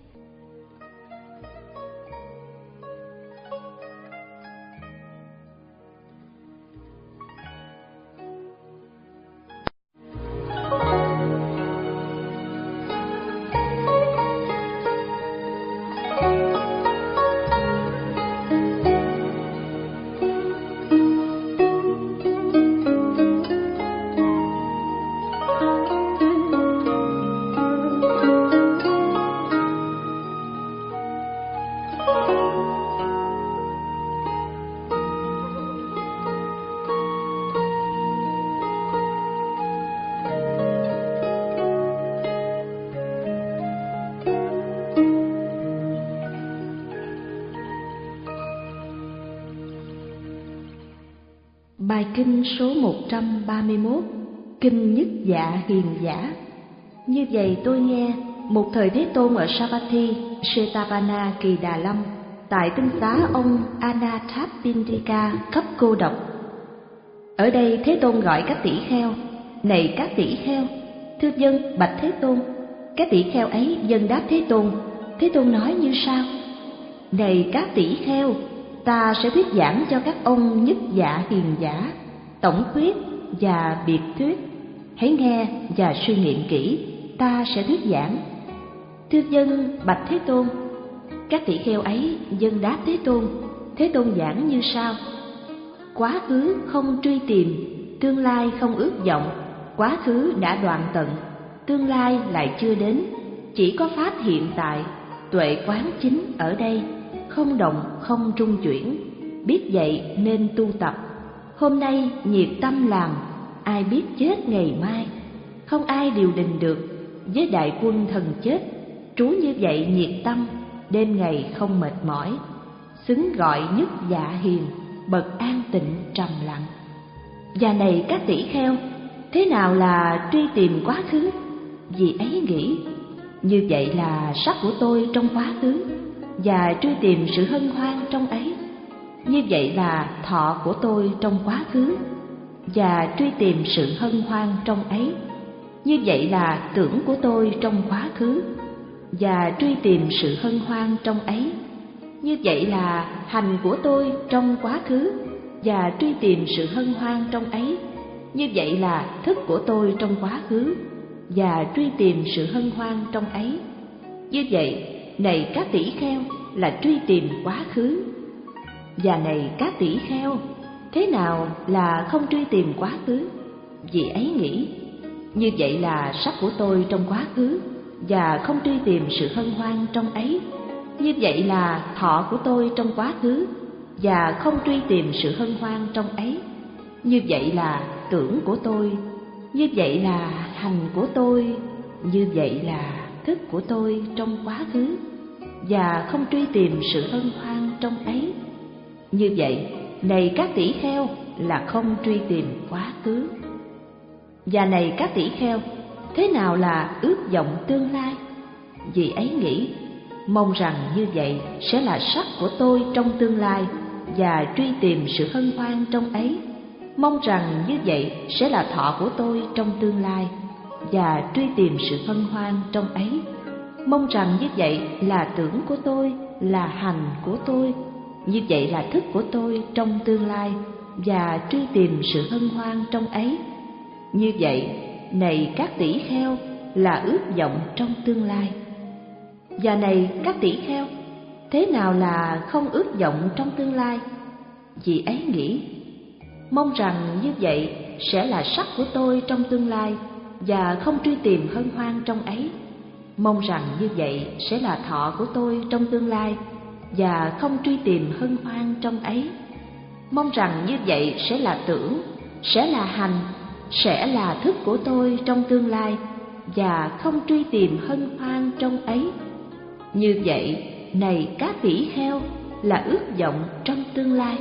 Bài kinh số một trăm ba mươi mốt, Kinh Nhất Dạ Hiền Giả. Như vậy tôi nghe, một thời Thế Tôn ở Savatthi, Setavana Kỳ Đà Lâm, tại tinh xá ông Anathapindika cấp cô độc. Ở đây Thế Tôn gọi các tỷ kheo: này các tỷ kheo, thưa dân bạch Thế Tôn. Các tỷ kheo ấy dân đáp Thế Tôn. Thế Tôn nói như sau: này các tỷ kheo, ta sẽ thuyết giảng cho các ông nhất dạ hiền giả, tổng thuyết và biệt thuyết. Hãy nghe và suy nghiệm kỹ, ta sẽ thuyết giảng. Thưa dân bạch Thế Tôn. Các tỷ kheo ấy dân đáp Thế Tôn. Thế Tôn giảng như sau: quá khứ không truy tìm, tương lai không ước vọng. Quá khứ đã đoạn tận, tương lai lại chưa đến. Chỉ có pháp hiện tại, tuệ quán chính ở đây, không động không trung chuyển. Biết vậy nên tu tập. Hôm nay nhiệt tâm làm, ai biết chết ngày mai. Không ai điều đình được, với đại quân thần chết. Trú như vậy nhiệt tâm, đêm ngày không mệt mỏi. Xứng gọi nhất dạ hiền, bậc an tịnh trầm lặng. Và này các tỷ kheo, thế nào là truy tìm quá khứ? Vì ấy nghĩ, như vậy là sắc của tôi trong quá khứ, và truy tìm sự hân hoan trong ấy. Như vậy là thọ của tôi trong quá khứ, và truy tìm sự hân hoan trong ấy. Như vậy là tưởng của tôi trong quá khứ, và truy tìm sự hân hoan trong ấy. Như vậy là hành của tôi trong quá khứ và truy tìm sự hân hoan trong ấy. Như vậy là thức của tôi trong quá khứ và truy tìm sự hân hoan trong ấy. Như vậy, này các tỷ kheo, là truy tìm quá khứ. Và này các tỷ kheo, thế nào là không truy tìm quá khứ? Vì ấy nghĩ, như vậy là sắc của tôi trong quá khứ và không truy tìm sự hân hoan trong ấy. Như vậy là thọ của tôi trong quá khứ và không truy tìm sự hân hoan trong ấy. Như vậy là tưởng của tôi, như vậy là hành của tôi, như vậy là thức của tôi trong quá khứ và không truy tìm sự hân hoan trong ấy. Như vậy, này các tỷ kheo, là không truy tìm quá khứ. Và này các tỷ kheo, thế nào là ước vọng tương lai? Vì ấy nghĩ, mong rằng như vậy sẽ là sắc của tôi trong tương lai và truy tìm sự hân hoan trong ấy. Mong rằng như vậy sẽ là thọ của tôi trong tương lai và truy tìm sự hân hoan trong ấy. Mong rằng như vậy là tưởng của tôi, là hành của tôi. Như vậy là thức của tôi trong tương lai và truy tìm sự hân hoan trong ấy. Như vậy, này các tỷ kheo, là ước vọng trong tương lai. Và này các tỷ kheo, thế nào là không ước vọng trong tương lai? Vì ấy nghĩ, mong rằng như vậy sẽ là sắc của tôi trong tương lai và không truy tìm hân hoan trong ấy. Mong rằng như vậy sẽ là thọ của tôi trong tương lai và không truy tìm hân hoan trong ấy. Mong rằng như vậy sẽ là tưởng, sẽ là hành, sẽ là thức của tôi trong tương lai và không truy tìm hân hoan trong ấy. Như vậy, này các tỷ kheo, là ước vọng trong tương lai.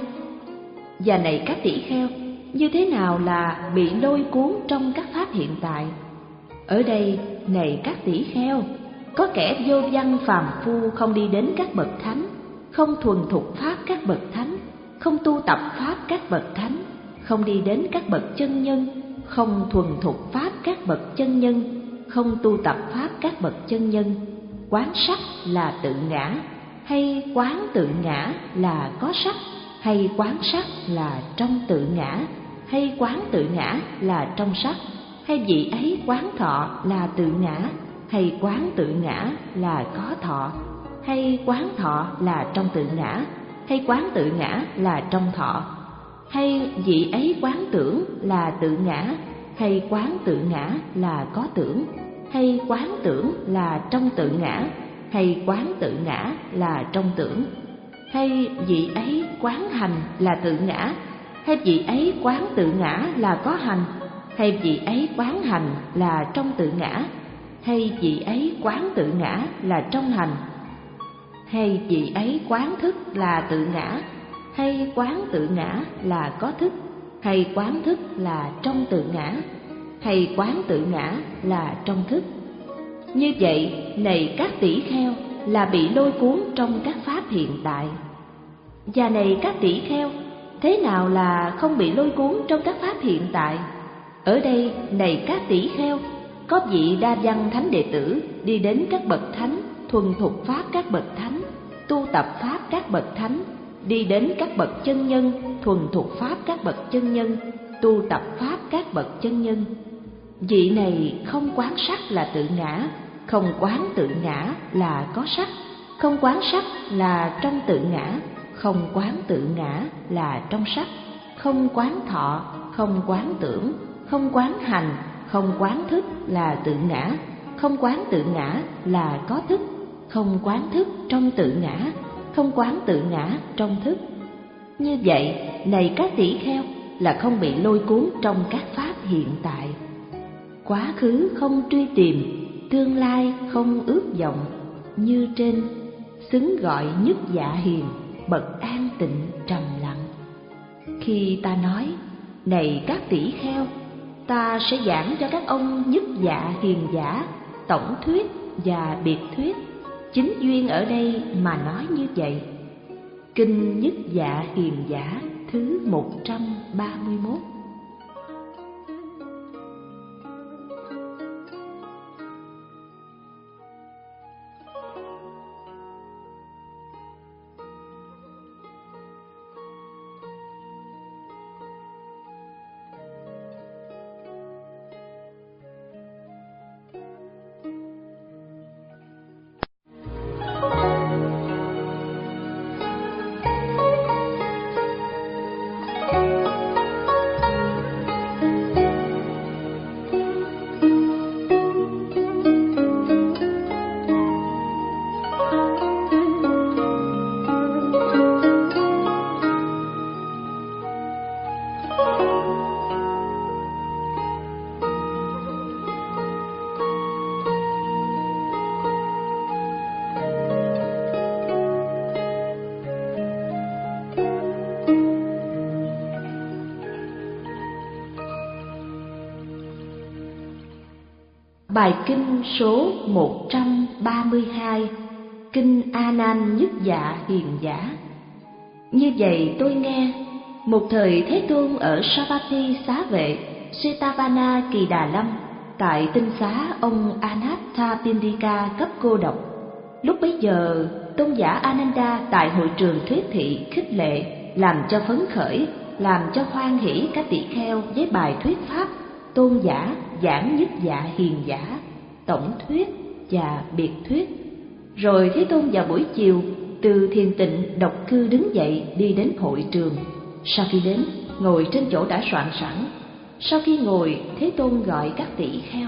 Và này các tỷ kheo, như thế nào là bị lôi cuốn trong các pháp hiện tại? Ở đây, này các tỷ kheo, có kẻ vô văn phàm phu không đi đến các bậc thánh, không thuần thục pháp các bậc thánh, không tu tập pháp các bậc thánh, không đi đến các bậc chân nhân, không thuần thục pháp các bậc chân nhân, không tu tập pháp các bậc chân nhân. Quán sắc là tự ngã, hay quán tự ngã là có sắc, hay quán sắc là trong tự ngã, hay quán tự ngã là trong sắc, hay vị ấy quán thọ là tự ngã, hay quán tự ngã là có thọ, hay quán thọ là trong tự ngã, hay quán tự ngã là trong thọ, hay vị ấy quán tưởng là tự ngã, hay quán tự ngã là có tưởng, hay quán tưởng là trong tự ngã, hay quán tự ngã là trong tưởng, hay vị ấy quán hành là tự ngã, hay vị ấy quán tự ngã là có hành, hay vị ấy quán hành là trong tự ngã, hay vị ấy quán tự ngã là trong hành, hay vị ấy quán thức là tự ngã, hay quán tự ngã là có thức, hay quán thức là trong tự ngã, hay quán tự ngã là trong thức. Như vậy, này các tỷ kheo, là bị lôi cuốn trong các pháp hiện tại. Và này các tỷ kheo, thế nào là không bị lôi cuốn trong các pháp hiện tại? Ở đây, này các tỷ kheo, có vị đa văn thánh đệ tử đi đến các bậc thánh, thuần thục pháp các bậc thánh, tu tập pháp các bậc thánh, đi đến các bậc chân nhân, thuần thục pháp các bậc chân nhân, tu tập pháp các bậc chân nhân. Vị này không quán sắc là tự ngã, không quán tự ngã là có sắc, không quán sắc là trong tự ngã, không quán tự ngã là trong sắc, không quán thọ, không quán tưởng, không quán hành, không quán thức là tự ngã, không quán tự ngã là có thức, không quán thức trong tự ngã, không quán tự ngã trong thức. Như vậy, này các tỷ kheo, là không bị lôi cuốn trong các pháp hiện tại. Quá khứ không truy tìm, tương lai không ước vọng, như trên xứng gọi nhất dạ hiền, bậc an tịnh trầm lặng. Khi ta nói, này các tỷ kheo, ta sẽ giảng cho các ông nhất dạ hiền giả, tổng thuyết và biệt thuyết. Chính duyên ở đây mà nói như vậy. Kinh Nhất Dạ Hiền Giả thứ một trăm ba mươi mốt. Bài kinh số một trăm ba mươi hai, Kinh A Nan Nhất Dạ Hiền Giả. Như vậy tôi nghe, một thời Thế Tôn ở Savatthi Xá Vệ, Setavana Kỳ Đà Lâm, tại tinh xá ông Anathapindika cấp cô độc. Lúc bấy giờ, tôn giả Ananda tại hội trường thuyết thị khích lệ, làm cho phấn khởi, làm cho hoan hỷ các tỷ kheo với bài thuyết pháp tôn giả giảng Nhất Dạ Hiền Giả, tổng thuyết và biệt thuyết. Rồi Thế Tôn vào buổi chiều từ thiền tịnh độc cư đứng dậy đi đến hội trường. Sau khi đến, ngồi trên chỗ đã soạn sẵn. Sau khi ngồi, Thế Tôn gọi các tỷ kheo: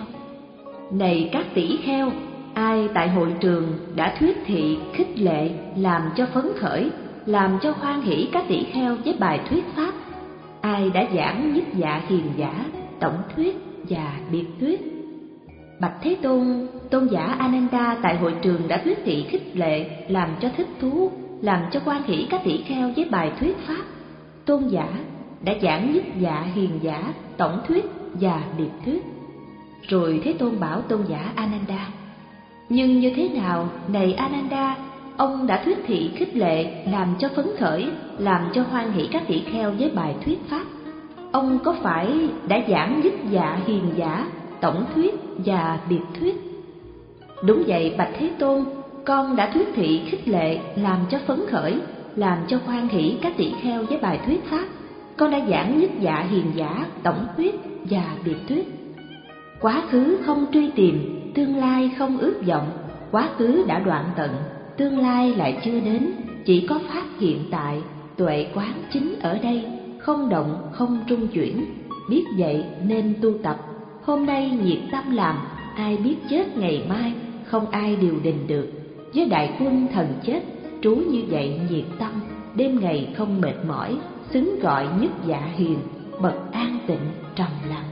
Này các tỷ kheo, ai tại hội trường đã thuyết thị khích lệ, làm cho phấn khởi, làm cho hoan hỷ các tỷ kheo với bài thuyết pháp? Ai đã giảng Nhất Dạ Hiền Giả, tổng thuyết và biệt thuyết? Bạch Thế Tôn, tôn giả Ananda tại hội trường đã thuyết thị khích lệ, làm cho thích thú, làm cho hoan hỷ các tỷ kheo với bài thuyết pháp. Tôn giả đã giảng Nhất Dạ Hiền Giả, tổng thuyết và biệt thuyết. Rồi Thế Tôn bảo tôn giả Ananda: Nhưng như thế nào, này Ananda, ông đã thuyết thị khích lệ, làm cho phấn khởi, làm cho hoan hỷ các tỷ kheo với bài thuyết pháp? Ông có phải đã giảng Nhất Dạ Hiền Giả, tổng thuyết và biệt thuyết? Đúng vậy, bạch Thế Tôn, con đã thuyết thị khích lệ, làm cho phấn khởi, làm cho hoan hỷ các tỷ kheo với bài thuyết pháp. Con đã giảng Nhất Dạ Hiền Giả, tổng thuyết và biệt thuyết. Quá khứ không truy tìm, tương lai không ước vọng. Quá khứ đã đoạn tận, tương lai lại chưa đến. Chỉ có pháp hiện tại, tuệ quán chính ở đây, không động không trung chuyển. Biết vậy nên tu tập. Hôm nay nhiệt tâm làm, ai biết chết ngày mai, không ai điều đình được. Với đại quân thần chết, trú như vậy nhiệt tâm, đêm ngày không mệt mỏi, xứng gọi Nhất Dạ Hiền, bậc an tịnh trầm lặng.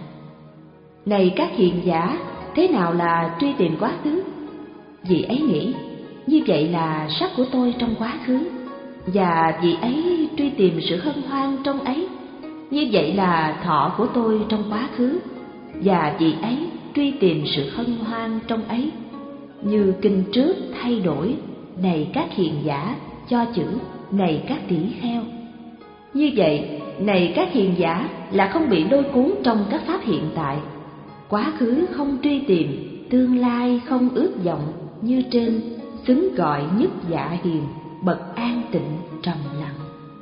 Này các hiền giả, thế nào là truy tìm quá khứ? Vị ấy nghĩ, như vậy là sắc của tôi trong quá khứ, và vị ấy truy tìm sự hân hoan trong ấy. Như vậy là thọ của tôi trong quá khứ, và vị ấy truy tìm sự hân hoan trong ấy. Như kinh trước thay đổi, này các hiền giả, cho chữ này các tỷ kheo. Như vậy, này các hiền giả, là không bị lôi cuốn trong các pháp hiện tại. Quá khứ không truy tìm, tương lai không ước vọng, như trên, xứng gọi Nhất Dạ Hiền, bậc an tịnh trầm lặng.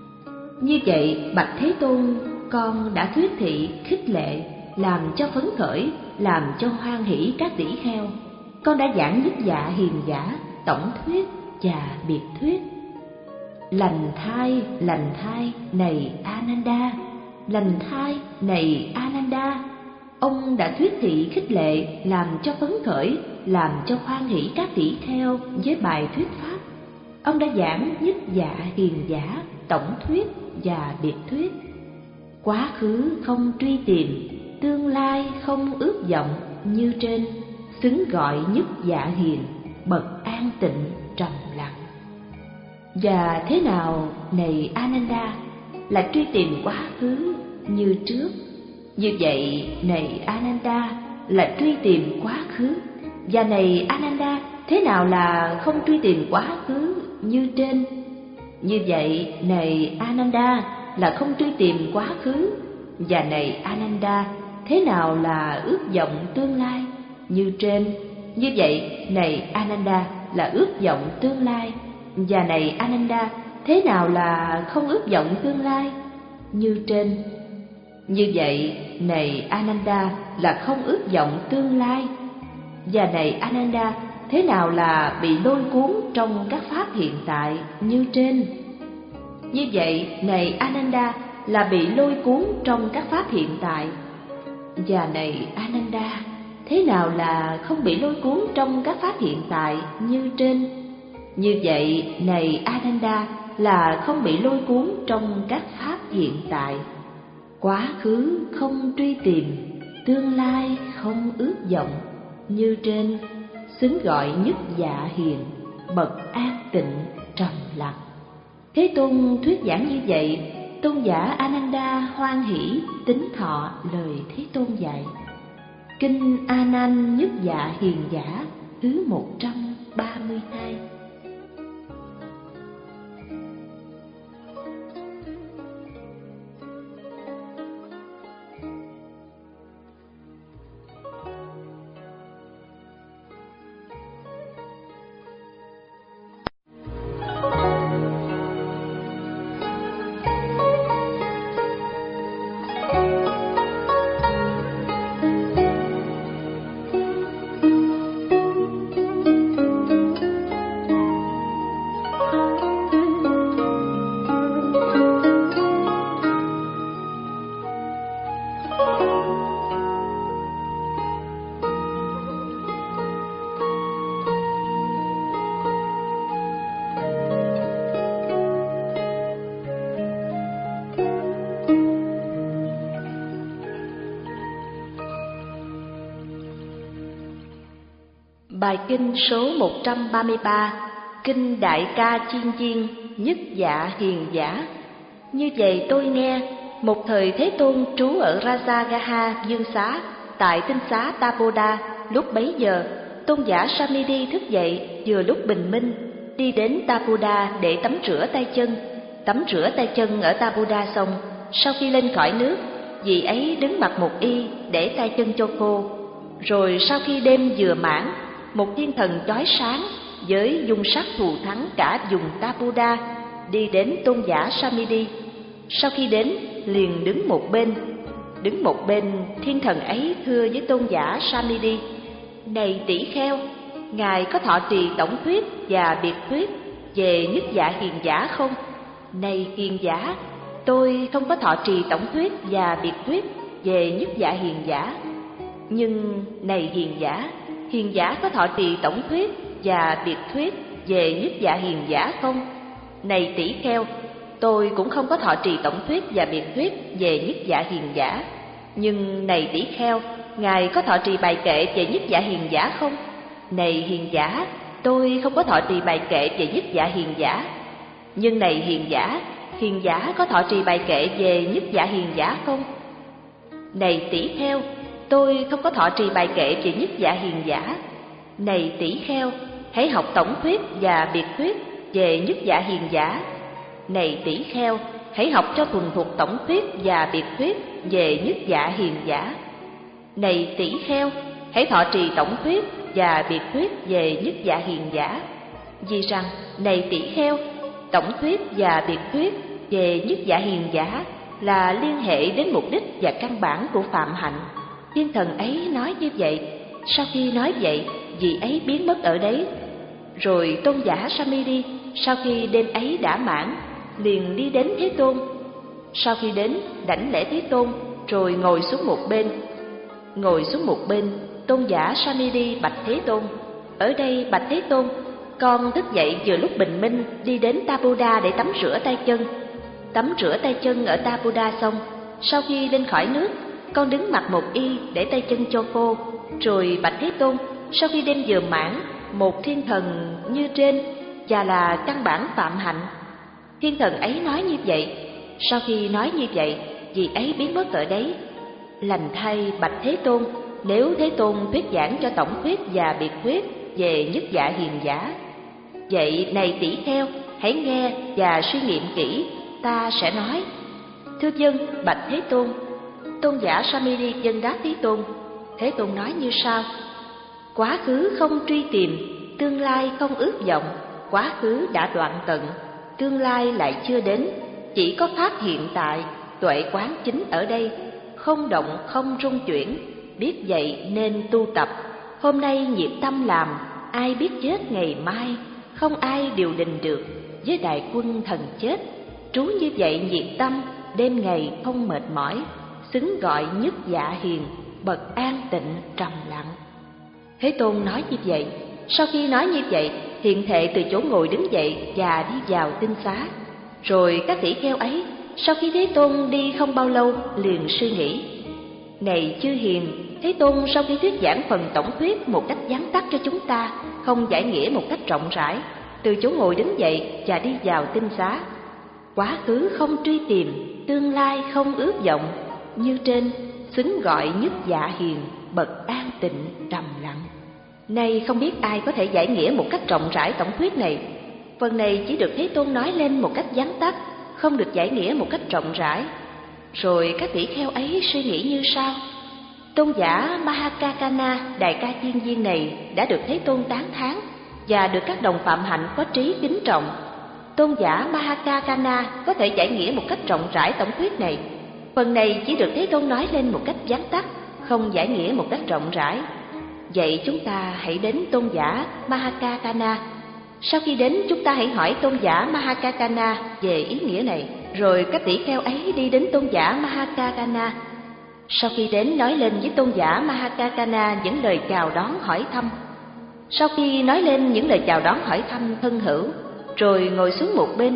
Như vậy, bạch Thế Tôn, con đã thuyết thị khích lệ, làm cho phấn khởi, làm cho hoan hỷ các tỷ kheo. Con đã giảng Nhất Dạ Hiền Giả, tổng thuyết và biệt thuyết. Lành thai, lành thai, này Ananda, lành thai, này Ananda, ông đã thuyết thị khích lệ, làm cho phấn khởi, làm cho hoan hỷ các tỷ kheo với bài thuyết pháp. Ông đã giảng Nhất Dạ Hiền Giả, tổng thuyết và biệt thuyết. Quá khứ không truy tìm, tương lai không ước vọng, như trên, xứng gọi Nhất Dạ Hiền, bậc an tịnh trầm lặng. Và thế nào, này Ananda, là truy tìm quá khứ như trước? Như vậy, này Ananda, là truy tìm quá khứ. Và này Ananda, thế nào là không truy tìm quá khứ như trên? Như vậy, này Ananda, là không truy tìm quá khứ. Và này Ananda, thế nào là ước vọng tương lai như trên? Như vậy, này Ananda, là ước vọng tương lai. Và này Ananda, thế nào là không ước vọng tương lai như trên? Như vậy, này Ananda, là không ước vọng tương lai. Và này Ananda, thế nào là bị lôi cuốn trong các pháp hiện tại như trên? Như vậy, này Ananda, là bị lôi cuốn trong các pháp hiện tại. Và này Ananda, thế nào là không bị lôi cuốn trong các pháp hiện tại như trên? Như vậy, này Ananda, là không bị lôi cuốn trong các pháp hiện tại. Quá khứ không truy tìm, tương lai không ước vọng, như trên, xứng gọi Nhất Dạ Hiền, bậc an tịnh trầm lặng. Thế Tôn thuyết giảng như vậy, tôn giả Ananda hoan hỷ tín thọ lời Thế Tôn dạy. Kinh A Nan Nhất Dạ Hiền Giả thứ một trăm ba mươi hai. Bài kinh số một trăm ba mươi ba, Kinh Đại Ca Chiên Chiên Nhất Dạ Hiền Giả. Như vậy tôi nghe, một thời Thế Tôn trú ở Rajagaha Dương Xá, tại tinh xá Tapoda. Lúc bấy giờ, tôn giả Samidi thức dậy vừa lúc bình minh, đi đến Tapoda để tắm rửa tay chân. Tắm rửa tay chân ở Tapoda xong, sau khi lên khỏi nước, vị ấy đứng mặc một y để tay chân cho khô. Rồi sau khi đêm vừa mãn, một thiên thần chói sáng với dung sắc thù thắng cả vùng Tapoda đi đến tôn giả Samidi. Sau khi đến, liền đứng một bên. Đứng một bên, thiên thần ấy thưa với tôn giả Samidi: Này tỷ kheo, ngài có thọ trì tổng thuyết và biệt thuyết về Nhất Dạ Hiền Giả không? Này hiền giả, tôi không có thọ trì tổng thuyết và biệt thuyết về Nhất Dạ Hiền Giả. Nhưng này hiền giả, hiền giả có thọ trì tổng thuyết và biệt thuyết về Nhất Dạ Hiền Giả không? Này tỷ kheo, tôi cũng không có thọ trì tổng thuyết và biệt thuyết về Nhất Dạ Hiền Giả. Nhưng này tỷ kheo, ngài có thọ trì bài kệ về Nhất Dạ Hiền Giả không? Này hiền giả, tôi không có thọ trì bài kệ về Nhất Dạ Hiền Giả. Nhưng này hiền giả, hiền giả có thọ trì bài kệ về Nhất Dạ Hiền Giả không? Này tỷ kheo, tôi không có thọ trì bài kệ về Nhất Dạ Hiền Giả. Này tỷ kheo, hãy học tổng thuyết và biệt thuyết về Nhất Dạ Hiền Giả. Này tỷ kheo, hãy học cho thuần thục tổng thuyết và biệt thuyết về Nhất Dạ Hiền Giả. Này tỷ kheo, hãy thọ trì tổng thuyết và biệt thuyết về Nhất Dạ Hiền Giả. Vì rằng, này tỷ kheo, tổng thuyết và biệt thuyết về Nhất Dạ Hiền Giả là liên hệ đến mục đích và căn bản của phạm hạnh. Thiên thần ấy nói như vậy. Sau khi nói vậy, vị ấy biến mất ở đấy. Rồi tôn giả Samidi, sau khi đêm ấy đã mãn, liền đi đến Thế Tôn. Sau khi đến, đảnh lễ Thế Tôn, rồi ngồi xuống một bên. Ngồi xuống một bên, tôn giả Samidi bạch Thế Tôn: Ở đây bạch Thế Tôn, con thức dậy vừa lúc bình minh, đi đến Tapoda để tắm rửa tay chân. Tắm rửa tay chân ở Tapoda xong, sau khi lên khỏi nước, con đứng mặc một y để tay chân cho khô. Rồi bạch Thế Tôn, sau khi đêm vừa mãn, một thiên thần như trên và là căn bản phạm hạnh. Thiên thần ấy nói như vậy. Sau khi nói như vậy, vị ấy biến mất ở đấy. Lành thay bạch Thế Tôn, nếu Thế Tôn thuyết giảng cho tổng thuyết và biệt thuyết về Nhất Dạ Hiền Giả. Vậy này tỷ kheo, hãy nghe và suy nghiệm kỹ, ta sẽ nói. Thưa dân, bạch Thế Tôn. Tôn giả Samidi dân đáp Thế Tôn. Thế Tôn nói như sau: Quá khứ không truy tìm, tương lai không ước vọng. Quá khứ đã đoạn tận, tương lai lại chưa đến. Chỉ có pháp hiện tại, tuệ quán chính ở đây. Không động không rung chuyển, biết vậy nên tu tập. Hôm nay nhiệt tâm làm, ai biết chết ngày mai. Không ai điều đình được với đại quân thần chết. Trú như vậy nhiệt tâm, đêm ngày không mệt mỏi. Xứng gọi Nhất Dạ Hiền, bậc an tịnh trầm lặng. Thế Tôn nói như vậy. Sau khi nói như vậy, hiện thệ từ chỗ ngồi đứng dậy và đi vào tinh xá. Rồi các tỷ kheo ấy, sau khi Thế Tôn đi không bao lâu, liền suy nghĩ: Này chư hiền, Thế Tôn sau khi thuyết giảng phần tổng thuyết một cách vắn tắt cho chúng ta, không giải nghĩa một cách rộng rãi, từ chỗ ngồi đứng dậy và đi vào tinh xá. Quá khứ không truy tìm, tương lai không ước vọng, như trên xứng gọi Nhất Dạ Hiền, bậc an tịnh trầm lặng. Nay không biết ai có thể giải nghĩa một cách rộng rãi tổng thuyết này. Phần này chỉ được Thế Tôn nói lên một cách vắn tắt, không được giải nghĩa một cách rộng rãi. Rồi các tỷ kheo ấy suy nghĩ như sau: tôn giả Mahakakana, đại ca chiên viên này đã được Thế Tôn tán thán và được các đồng phạm hạnh có trí kính trọng. Tôn giả Mahakakana có thể giải nghĩa một cách rộng rãi tổng thuyết này. Phần này chỉ được Thế Tôn nói lên một cách vắn tắt, không giải nghĩa một cách rộng rãi. Vậy chúng ta hãy đến tôn giả Mahakakana. Sau khi đến, chúng ta hãy hỏi tôn giả Mahakakana về ý nghĩa này. Rồi các tỷ kheo ấy đi đến tôn giả Mahakakana. Sau khi đến, nói lên với tôn giả Mahakakana những lời chào đón hỏi thăm. Sau khi nói lên những lời chào đón hỏi thăm thân hữu, rồi ngồi xuống một bên.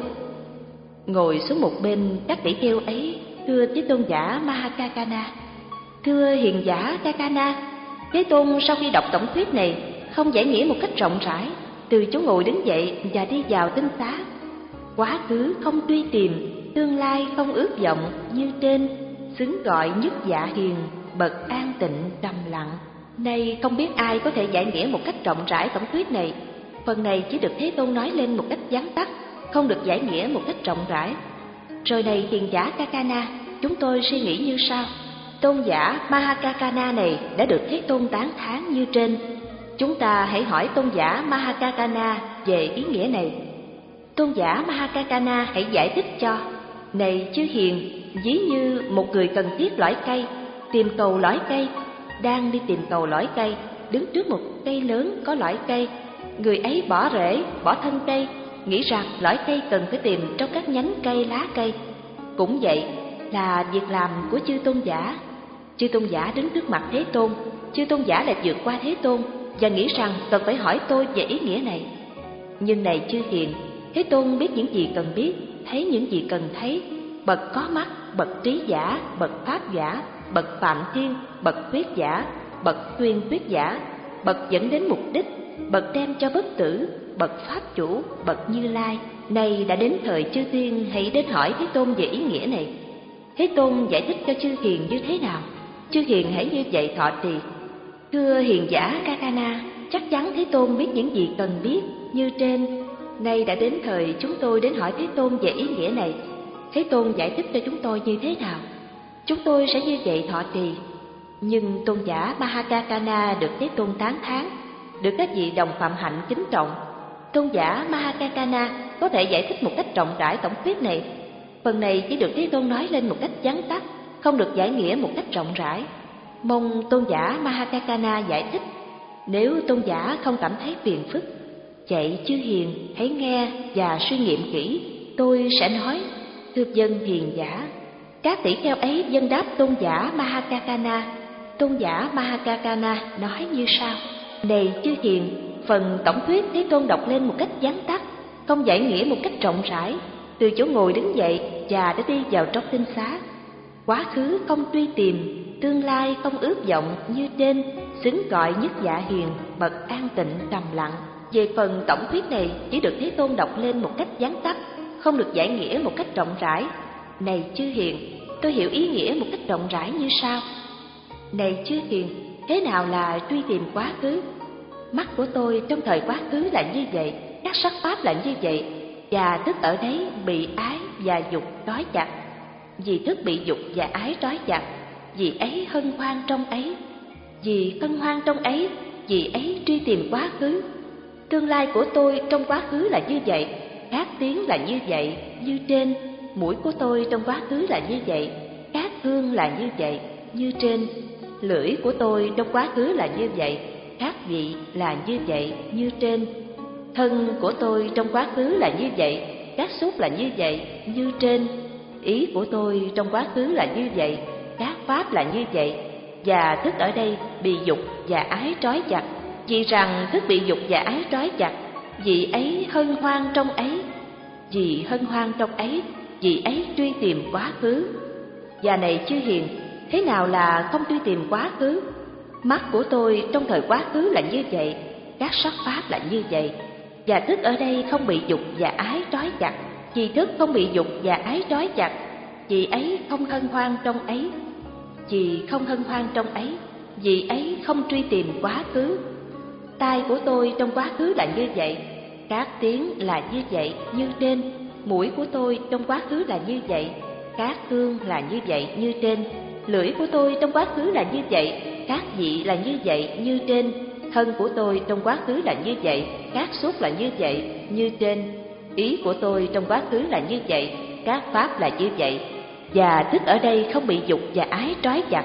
Ngồi xuống một bên, các tỷ kheo ấy thưa với tôn giả Mahakakana: thưa hiền giả Kakana, Thế Tôn sau khi đọc tổng thuyết này không giải nghĩa một cách rộng rãi, từ chỗ ngồi đứng dậy và đi vào tinh xá. Quá khứ không truy tìm, tương lai không ước vọng như trên, xứng gọi nhất dạ hiền, bậc an tịnh trầm lặng. Nay không biết ai có thể giải nghĩa một cách rộng rãi tổng thuyết này. Phần này chỉ được Thế Tôn nói lên một cách vắn tắt, không được giải nghĩa một cách rộng rãi. Rồi này hiền giả Kakana, chúng tôi suy nghĩ như sau: tôn giả Mahakakana này đã được Thế Tôn tán thán như trên. Chúng ta hãy hỏi tôn giả Mahakakana về ý nghĩa này. Tôn giả Mahakakana hãy giải thích cho: này chư hiền, ví như một người cần thiết lõi cây, tìm cầu lõi cây, đang đi tìm cầu lõi cây, đứng trước một cây lớn có lõi cây. Người ấy bỏ rễ, bỏ thân cây, nghĩ rằng lõi cây cần phải tìm trong các nhánh cây, lá cây. Cũng vậy là việc làm của chư tôn giả. Chư tôn giả đứng trước mặt Thế Tôn, chư tôn giả lại vượt qua Thế Tôn và nghĩ rằng cần phải hỏi tôi về ý nghĩa này. Nhưng này chư hiền, Thế Tôn biết những gì cần biết, thấy những gì cần thấy. Bậc có mắt, bậc trí giả, bậc pháp giả, bậc phạm thiên, bậc thuyết giả, bậc tuyên thuyết giả, bậc dẫn đến mục đích, bậc đem cho bất tử, bậc pháp chủ, bậc Như Lai. Nay đã đến thời chư thiên hãy đến hỏi Thế Tôn về ý nghĩa này. Thế Tôn giải thích cho chư hiền như thế nào? Chư hiền hãy như vậy thọ trì: thưa hiền giả Kakana, chắc chắn Thế Tôn biết những gì cần biết như trên. Nay đã đến thời chúng tôi đến hỏi Thế Tôn về ý nghĩa này. Thế Tôn giải thích cho chúng tôi như thế nào? Chúng tôi sẽ như vậy thọ trì. Nhưng tôn giả Mahakakana được Thế Tôn tán thán, được các vị đồng phạm hạnh kính trọng. Tôn giả Mahakakana có thể giải thích một cách rộng rãi tổng thuyết này. Phần này chỉ được Thế Tôn nói lên một cách vắn tắt, không được giải nghĩa một cách rộng rãi. Mong tôn giả Mahakakana giải thích. Nếu tôn giả không cảm thấy phiền phức, vậy chư hiền hãy nghe và suy nghiệm kỹ. Tôi sẽ nói: thưa dân hiền giả. Các tỷ kheo ấy vâng đáp tôn giả Mahakakana. Tôn giả Mahakakana nói như sau: này chư hiền, phần tổng thuyết Thế Tôn đọc lên một cách vắn tắt, không giải nghĩa một cách rộng rãi, từ chỗ ngồi đứng dậy và đã đi vào trong tinh xá. Quá khứ không truy tìm, tương lai không ước vọng như trên, xứng gọi nhất dạ hiền, bậc an tịnh trầm lặng. Về phần tổng thuyết này chỉ được Thế Tôn đọc lên một cách vắn tắt, không được giải nghĩa một cách rộng rãi. Này chư hiền, tôi hiểu ý nghĩa một cách rộng rãi như sau: này chư hiền, thế nào là truy tìm quá khứ? Mắt của tôi trong thời quá khứ là như vậy, các sắc pháp là như vậy, và thức ở đấy bị ái và dục trói chặt. Vì thức bị dục và ái trói chặt, vì ấy hân hoan trong ấy. Vì hân hoan trong ấy, vì ấy truy tìm quá khứ. Tương lai của tôi trong quá khứ là như vậy, các tiếng là như vậy, như trên. Mũi của tôi trong quá khứ là như vậy, các hương là như vậy, như trên. Lưỡi của tôi trong quá khứ là như vậy, các vị là như vậy, như trên. Thân của tôi trong quá khứ là như vậy, các xúc là như vậy, như trên. Ý của tôi trong quá khứ là như vậy, các pháp là như vậy. Và thức ở đây bị dục và ái trói chặt, vì rằng thức bị dục và ái trói chặt, vì ấy hân hoan trong ấy. Vì hân hoan trong ấy, vì ấy truy tìm quá khứ. Và này chư hiền, thế nào là không truy tìm quá khứ? Mắt của tôi trong thời quá khứ là như vậy, các sắc pháp là như vậy. Và thức ở đây không bị dục và ái trói chặt, vì thức không bị dục và ái trói chặt, vì ấy không hân hoan trong ấy. Vì không hân hoan trong ấy, vì ấy không truy tìm quá khứ. Tai của tôi trong quá khứ là như vậy, các tiếng là như vậy như trên. Mũi của tôi trong quá khứ là như vậy, các hương là như vậy như trên. Lưỡi của tôi trong quá khứ là như vậy, các vị là như vậy như trên. Thân của tôi trong quá khứ là như vậy, các xúc là như vậy như trên. Ý của tôi trong quá khứ là như vậy, các pháp là như vậy. Và thức ở đây không bị dục và ái trói chặt.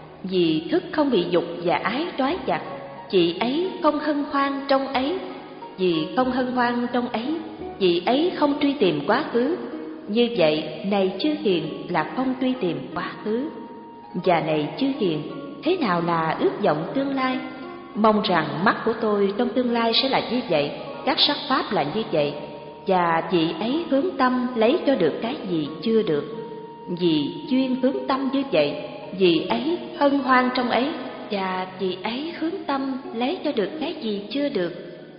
Vì thức không bị dục và ái trói chặt, chị ấy không hân hoan trong ấy. Vì không hân hoan trong ấy, chị ấy không truy tìm quá khứ. Như vậy, này chư hiền, là không truy tìm quá khứ. Và này chư hiền, thế nào là ước vọng tương lai? Mong rằng mắt của tôi trong tương lai sẽ là như vậy, các sắc pháp là như vậy. Và chị ấy hướng tâm lấy cho được cái gì chưa được. Vì chuyên hướng tâm như vậy, vì ấy hân hoan trong ấy. Và chị ấy hướng tâm lấy cho được cái gì chưa được.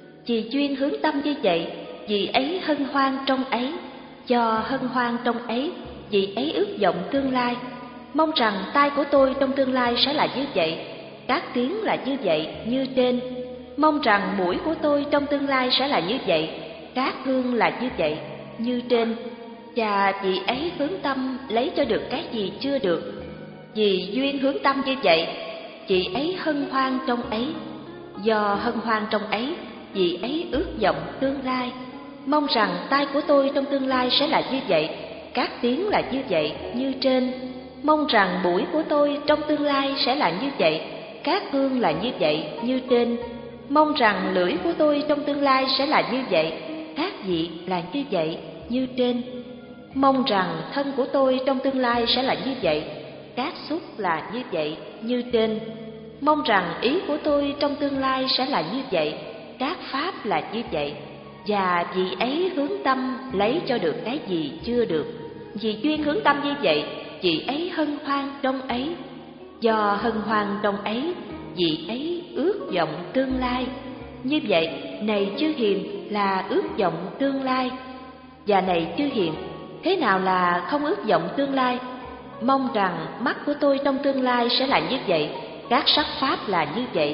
Vì chuyên hướng tâm như vậy, vì ấy hân hoan trong ấy. Do hân hoan trong ấy, vì ấy ước vọng tương lai. Mong rằng tai của tôi trong tương lai sẽ là như vậy, các tiếng là như vậy như trên. Mong rằng mũi của tôi trong tương lai sẽ là như vậy, các hương là như vậy như trên. Và chị ấy hướng tâm lấy cho được cái gì chưa được. Vì duyên hướng tâm như vậy, chị ấy hân hoan trong ấy. Do hân hoan trong ấy, chị ấy ước vọng tương lai. Mong rằng tai của tôi trong tương lai sẽ là như vậy, các tiếng là như vậy như trên. Mong rằng mũi của tôi trong tương lai sẽ là như vậy, các hương là như vậy như trên. Mong rằng lưỡi của tôi trong tương lai sẽ là như vậy, các vị là như vậy như trên. Mong rằng thân của tôi trong tương lai sẽ là như vậy, các xúc là như vậy như trên. Mong rằng ý của tôi trong tương lai sẽ là như vậy, các pháp là như vậy. Và vị ấy hướng tâm lấy cho được cái gì chưa được. Vì duyên hướng tâm như vậy, vị ấy hân hoan trong ấy. Do hân hoan trong ấy, vị ấy ước vọng tương lai. Như vậy, này chư hiền, là ước vọng tương lai. Và này chư hiền, thế nào là không ước vọng tương lai? Mong rằng mắt của tôi trong tương lai sẽ là như vậy, các sắc pháp là như vậy.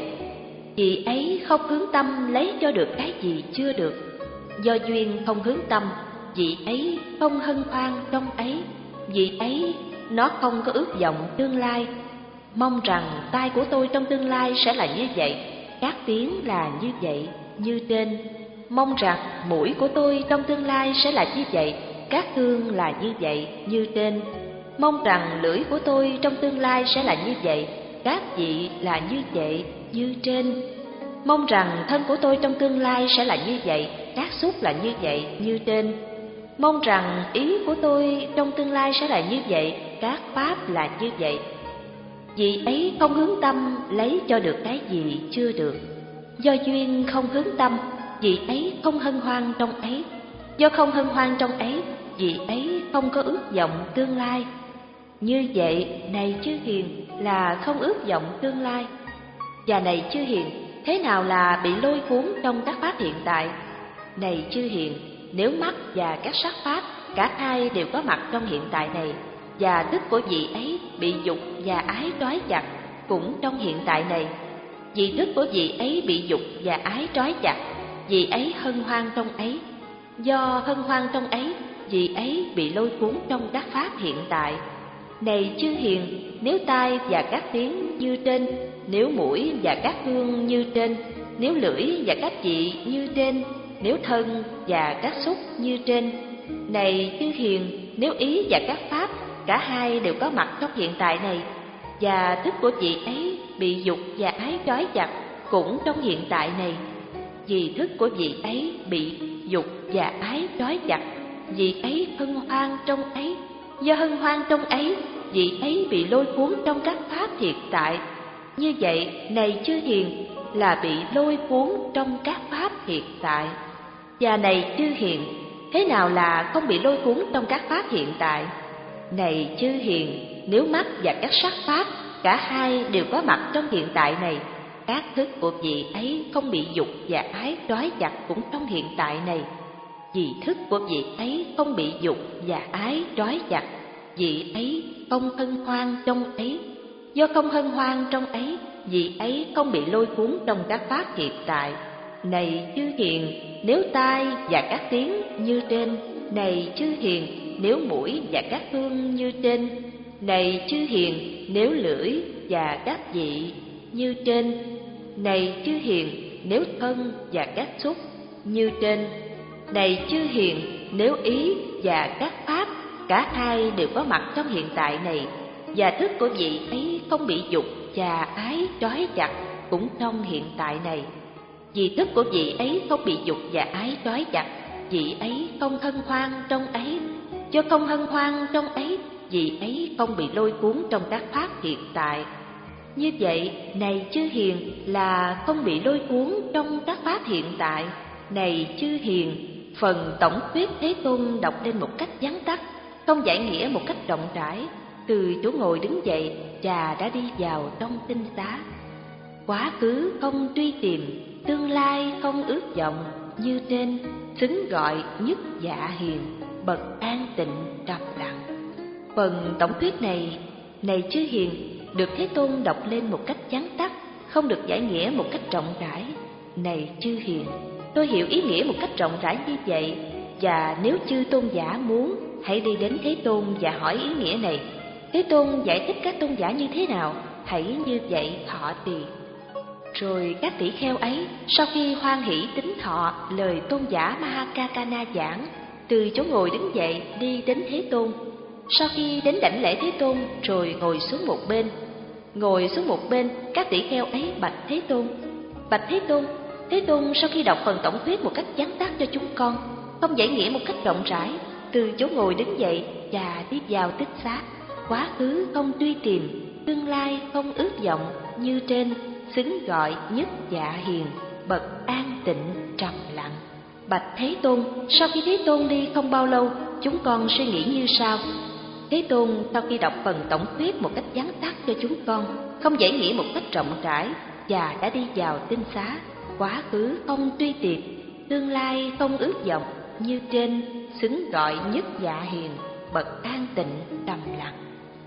Vị ấy không hướng tâm lấy cho được cái gì chưa được. Do duyên không hướng tâm, vị ấy không hân hoan trong ấy. Vị ấy nó không có ước vọng tương lai. Mong rằng tai của tôi trong tương lai sẽ là như vậy, các tiếng là như vậy như trên. Mong rằng mũi của tôi trong tương lai sẽ là như vậy, các hương là như vậy như trên. Mong rằng lưỡi của tôi trong tương lai sẽ là như vậy, các vị là như vậy như trên. Mong rằng thân của tôi trong tương lai sẽ là như vậy, các xúc là như vậy như trên. Mong rằng ý của tôi trong tương lai sẽ là như vậy, các pháp là như vậy. Vị ấy không hướng tâm lấy cho được cái gì chưa được. Do duyên không hướng tâm, vị ấy không hân hoan trong ấy. Do không hân hoan trong ấy, vị ấy không có ước vọng tương lai. Như vậy, này chư hiền, là không ước vọng tương lai. Và này chư hiền, thế nào là bị lôi cuốn trong các pháp hiện tại? Này chư hiền, nếu mắt và các sắc pháp, cả hai đều có mặt trong hiện tại này, và thức của vị ấy bị dục và ái trói chặt cũng trong hiện tại này. Vì thức của vị ấy bị dục và ái trói chặt, vị ấy hân hoan trong ấy. Do hân hoan trong ấy, vị ấy bị lôi cuốn trong các pháp hiện tại. Này chư hiền, nếu tai và các tiếng như trên, nếu mũi và các hương như trên, nếu lưỡi và các vị như trên, nếu thân và các xúc như trên. Này chư hiền, nếu ý và các pháp, cả hai đều có mặt trong hiện tại này, và thức của vị ấy bị dục và ái trói chặt cũng trong hiện tại này. Vì thức của vị ấy bị dục và ái trói chặt, vị ấy hân hoan trong ấy. Do hân hoan trong ấy, vị ấy bị lôi cuốn trong các pháp hiện tại. Như vậy, này chư hiền, là bị lôi cuốn trong các pháp hiện tại. Và này chư hiền, thế nào là không bị lôi cuốn trong các pháp hiện tại? Này chư hiền, nếu mắt và các sắc pháp, cả hai đều có mặt trong hiện tại này, các thức của vị ấy không bị dục và ái trói chặt cũng trong hiện tại này. Vì thức của vị ấy không bị dục và ái trói chặt, vị ấy không hân hoan trong ấy. Do không hân hoan trong ấy, vị ấy không bị lôi cuốn trong các pháp hiện tại. Này chư hiền, nếu tai và các tiếng như trên. Này chư hiền, nếu mũi và các hương như trên. Này chư hiền, nếu lưỡi và các vị như trên. Này chư hiền, nếu thân và các xúc như trên. Này chư hiền, nếu ý và các pháp, cả hai đều có mặt trong hiện tại này, và thức của vị ấy không bị dục và ái trói chặt cũng trong hiện tại này. Vì thức của vị ấy không bị dục và ái trói chặt, vị ấy không hân hoan trong ấy. Do không hân hoan trong ấy, vị ấy không bị lôi cuốn trong các pháp hiện tại. Như vậy, này chư hiền, là không bị lôi cuốn trong các pháp hiện tại. Này chư hiền, phần tổng thuyết Thế Tôn đọc lên một cách vắn tắt, không giải nghĩa một cách rộng rãi, từ chỗ ngồi đứng dậy và đã đi vào trong tinh xá. Quá khứ không truy tìm, tương lai không ước vọng, như trên xứng gọi nhất dạ hiền, bậc an tịnh trầm lặng. Phần tổng thuyết này, này chư hiền, được Thế Tôn đọc lên một cách vắn tắt, không được giải nghĩa một cách rộng rãi. Này chư hiền, tôi hiểu ý nghĩa một cách rộng rãi như vậy, và nếu chư tôn giả muốn, hãy đi đến Thế Tôn và hỏi ý nghĩa này. Thế Tôn giải thích các tôn giả như thế nào, hãy như vậy thọ trì. Rồi các tỷ kheo ấy, sau khi hoan hỷ tín thọ lời tôn giả Mahakakana giảng, từ chỗ ngồi đứng dậy đi đến Thế Tôn. Sau khi đến đảnh lễ Thế Tôn, rồi ngồi xuống một bên. Ngồi xuống một bên, các tỷ kheo ấy bạch Thế Tôn: Bạch Thế Tôn, Thế Tôn sau khi đọc phần tổng thuyết một cách vắn tắt cho chúng con, không giải nghĩa một cách rộng rãi, từ chỗ ngồi đứng dậy và đi vào tích xá. Quá khứ không truy tìm, tương lai không ước vọng, như trên xứng gọi nhất dạ hiền, bậc an tịnh trầm lặng. Bạch Thế Tôn, sau khi Thế Tôn đi không bao lâu, chúng con suy nghĩ như sau: Thế Tôn sau khi đọc phần tổng thuyết một cách vắn tắt cho chúng con, không giải nghĩa một cách rộng rãi, và đã đi vào tinh xá. Quá khứ không truy tìm, tương lai không ước vọng, như trên xứng gọi nhất dạ hiền, bậc an tịnh trầm lặng.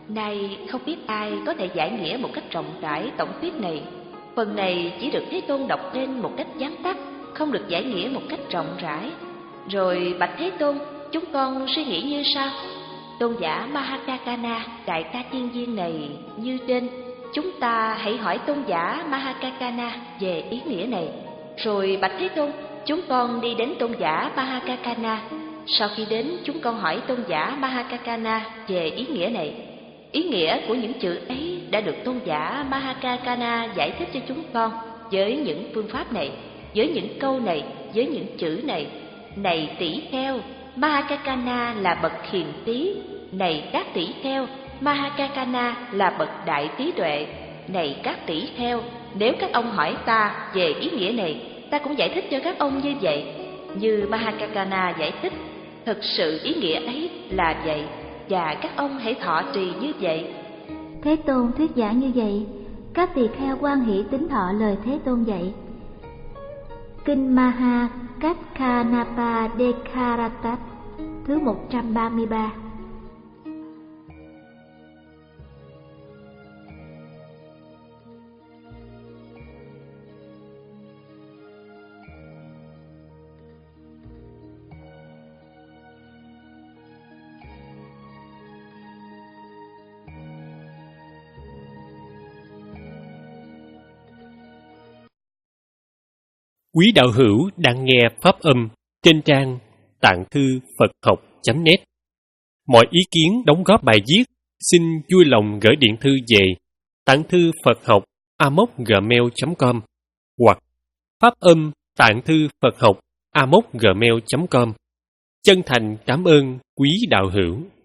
Nay không biết ai có thể giải nghĩa một cách rộng rãi tổng thuyết này. Phần này chỉ được Thế Tôn đọc lên một cách vắn tắt, không được giải nghĩa một cách rộng rãi. Rồi bạch Thế Tôn, chúng con suy nghĩ như sau: Tôn giả Mahakakana, đại ca thiên viên này như trên, chúng ta hãy hỏi tôn giả Mahakakana về ý nghĩa này. Rồi bạch Thế Tôn, chúng con đi đến tôn giả Mahakakana. Sau khi đến, chúng con hỏi tôn giả Mahakakana về ý nghĩa này. Ý nghĩa của những chữ ấy đã được tôn giả Mahakakana giải thích cho chúng con với những phương pháp này, với những câu này, với những chữ này. Này tỷ kheo, Mahakakana là bậc hiền trí. Này các tỷ kheo, Mahakakana là bậc đại trí tuệ. Này các tỷ kheo, nếu các ông hỏi ta về ý nghĩa này, ta cũng giải thích cho các ông như vậy, như Mahakakana giải thích. Thực sự ý nghĩa ấy là vậy, và các ông hãy thọ trì như vậy. Thế Tôn thuyết giảng như vậy, các tỳ kheo hoan hỷ tín thọ lời Thế Tôn dạy. Kinh Maha Kacchanapa Dekaratat thứ một trăm ba mươi ba. Quý đạo hữu đang nghe pháp âm trên trang tạng thư Phật học chấm net. Mọi ý kiến đóng góp bài viết xin vui lòng gửi điện thư về tạng thư Phật học a m o c gmail chấm com hoặc pháp âm tạng thư Phật học a m o c gmail chấm com. Chân thành cảm ơn quý đạo hữu.